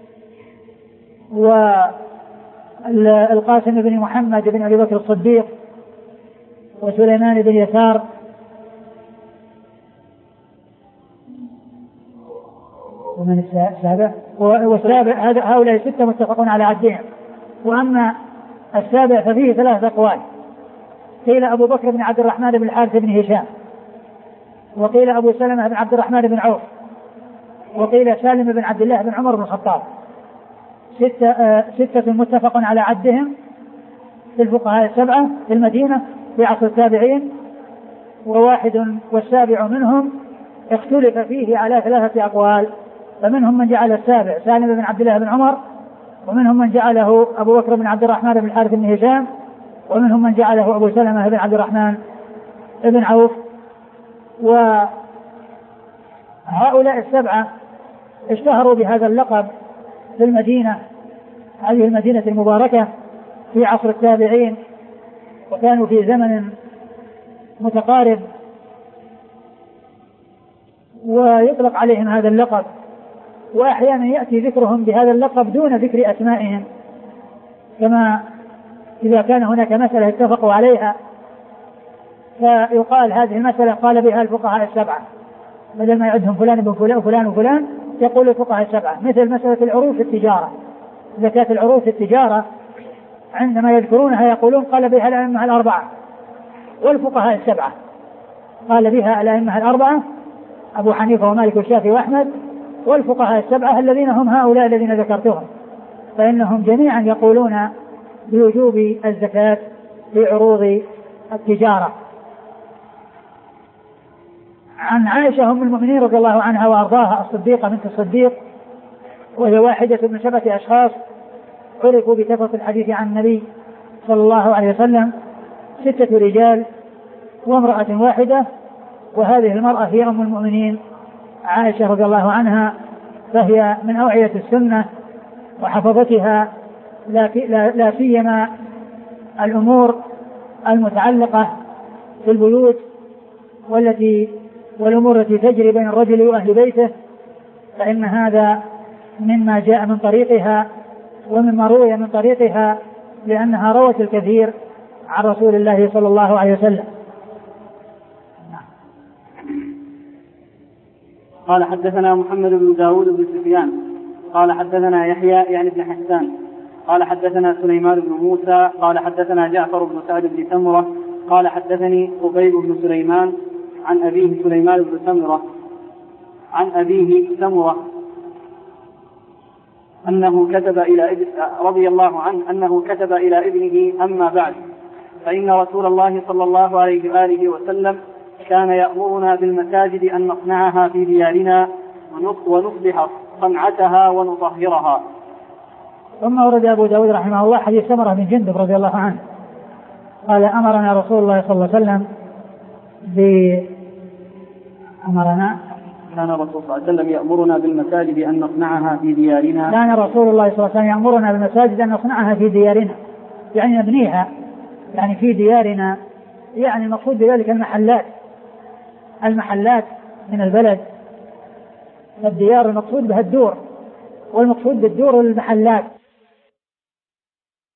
Speaker 1: والقاسم بن محمد بن أبي بكر الصديق وسليمان بن يسار ومن السابع والسابع هؤلاء ستة متفقون على عدهم. وأما السابع ففيه ثلاثة أقوال، قيل أبو بكر بن عبد الرحمن بن الحارث بن هشام، وقيل أبو سلمة بن عبد الرحمن بن عوف، وقيل سالم بن عبد الله بن عمر بن الخطاب. ستة, آه ستة متفق على عدهم في الفقهاء السبعة في المدينة في عصر التابعين، وواحد والسابع منهم اختلف فيه على ثلاثة أقوال، فمنهم من جعل السابع سالم بن عبد الله بن عمر، ومنهم من جعله أبو بكر بن عبد الرحمن بن الحارث بن هشام، ومنهم من جعله أبو سلمة بن عبد الرحمن بن عوف. وهؤلاء السبعة اشتهروا بهذا اللقب في المدينة، هذه المدينة المباركة في عصر التابعين، وكانوا في زمن متقارب، ويطلق عليهم هذا اللقب، وأحيانا يأتي ذكرهم بهذا اللقب دون ذكر أسمائهم، كما إذا كان هناك مسألة اتفقوا عليها فيقال هذه المسألة قال بها الفقهاء السبعة، بدل ما يعدهم فلان بن فلان وفلان وفلان يقول الفقهاء السبعة. مثل مسألة العروض في التجارة، زكاة العروض في التجارة عندما يذكرونها يقولون قال بها الأئمة الأربعة والفقهاء السبعة، قال بها الأئمة الأربعة أبو حنيفة ومالك والشافعي وأحمد، والفقهاء السبعة الذين هم هؤلاء الذين ذكرتهم، فإنهم جميعا يقولون بوجوب الزكاة في عروض التجارة. عن عائشة أم المؤمنين رضي الله عنها وأرضاها الصديقة بنت الصديق، وهي واحدة من سبعة أشخاص عرفوا بكثرة الحديث عن النبي صلى الله عليه وسلم، ستة رجال وامرأة واحدة، وهذه المرأة هي أم المؤمنين عائشة رضي الله عنها، فهي من أوعية السنة وحفظتها، لا سيما الأمور المتعلقة في البيوت والتي والأمور التي تجري بين الرجل وأهل بيته، فإن هذا مما جاء من طريقها ومما روي من طريقها، لأنها روت الكثير عن رسول الله صلى الله عليه وسلم.
Speaker 3: قال حدثنا محمد بن داود بن سفيان قال حدثنا يحيى يعني بن حسان قال حدثنا سليمان بن موسى قال حدثنا جعفر بن سعد بن سمرة قال حدثني أبي بن سليمان عن أبيه سليمان بن سمرة عن أبيه سمرة أنه كتب إلى ابن رضي الله عنه أنه كتب إلى ابنه أما بعد فإن رسول الله صلى الله عليه وآله وسلم كان يأمرنا بالمساجد أن نصنعها في ديارنا ونصلح صنعتها ونطهرها.
Speaker 1: ثم ورد أبو داود رحمه الله حديث سمرة بن جندب رضي الله عنه قال أمرنا رسول الله صلى الله عليه وسلم ب أمرنا
Speaker 3: كان رسول الله صلى الله عليه وسلم يأمرنا بالمساجد أن نصنعها في ديارنا
Speaker 1: كان رسول الله صلى الله عليه وسلم يأمرنا بالمساجد أن نصنعها في ديارنا، يعني نبنيها يعني في ديارنا، يعني المقصود بذلك المحلات المحلات من البلد من الديار، المقصود بها الدور، والمقصود بالدور المحلات.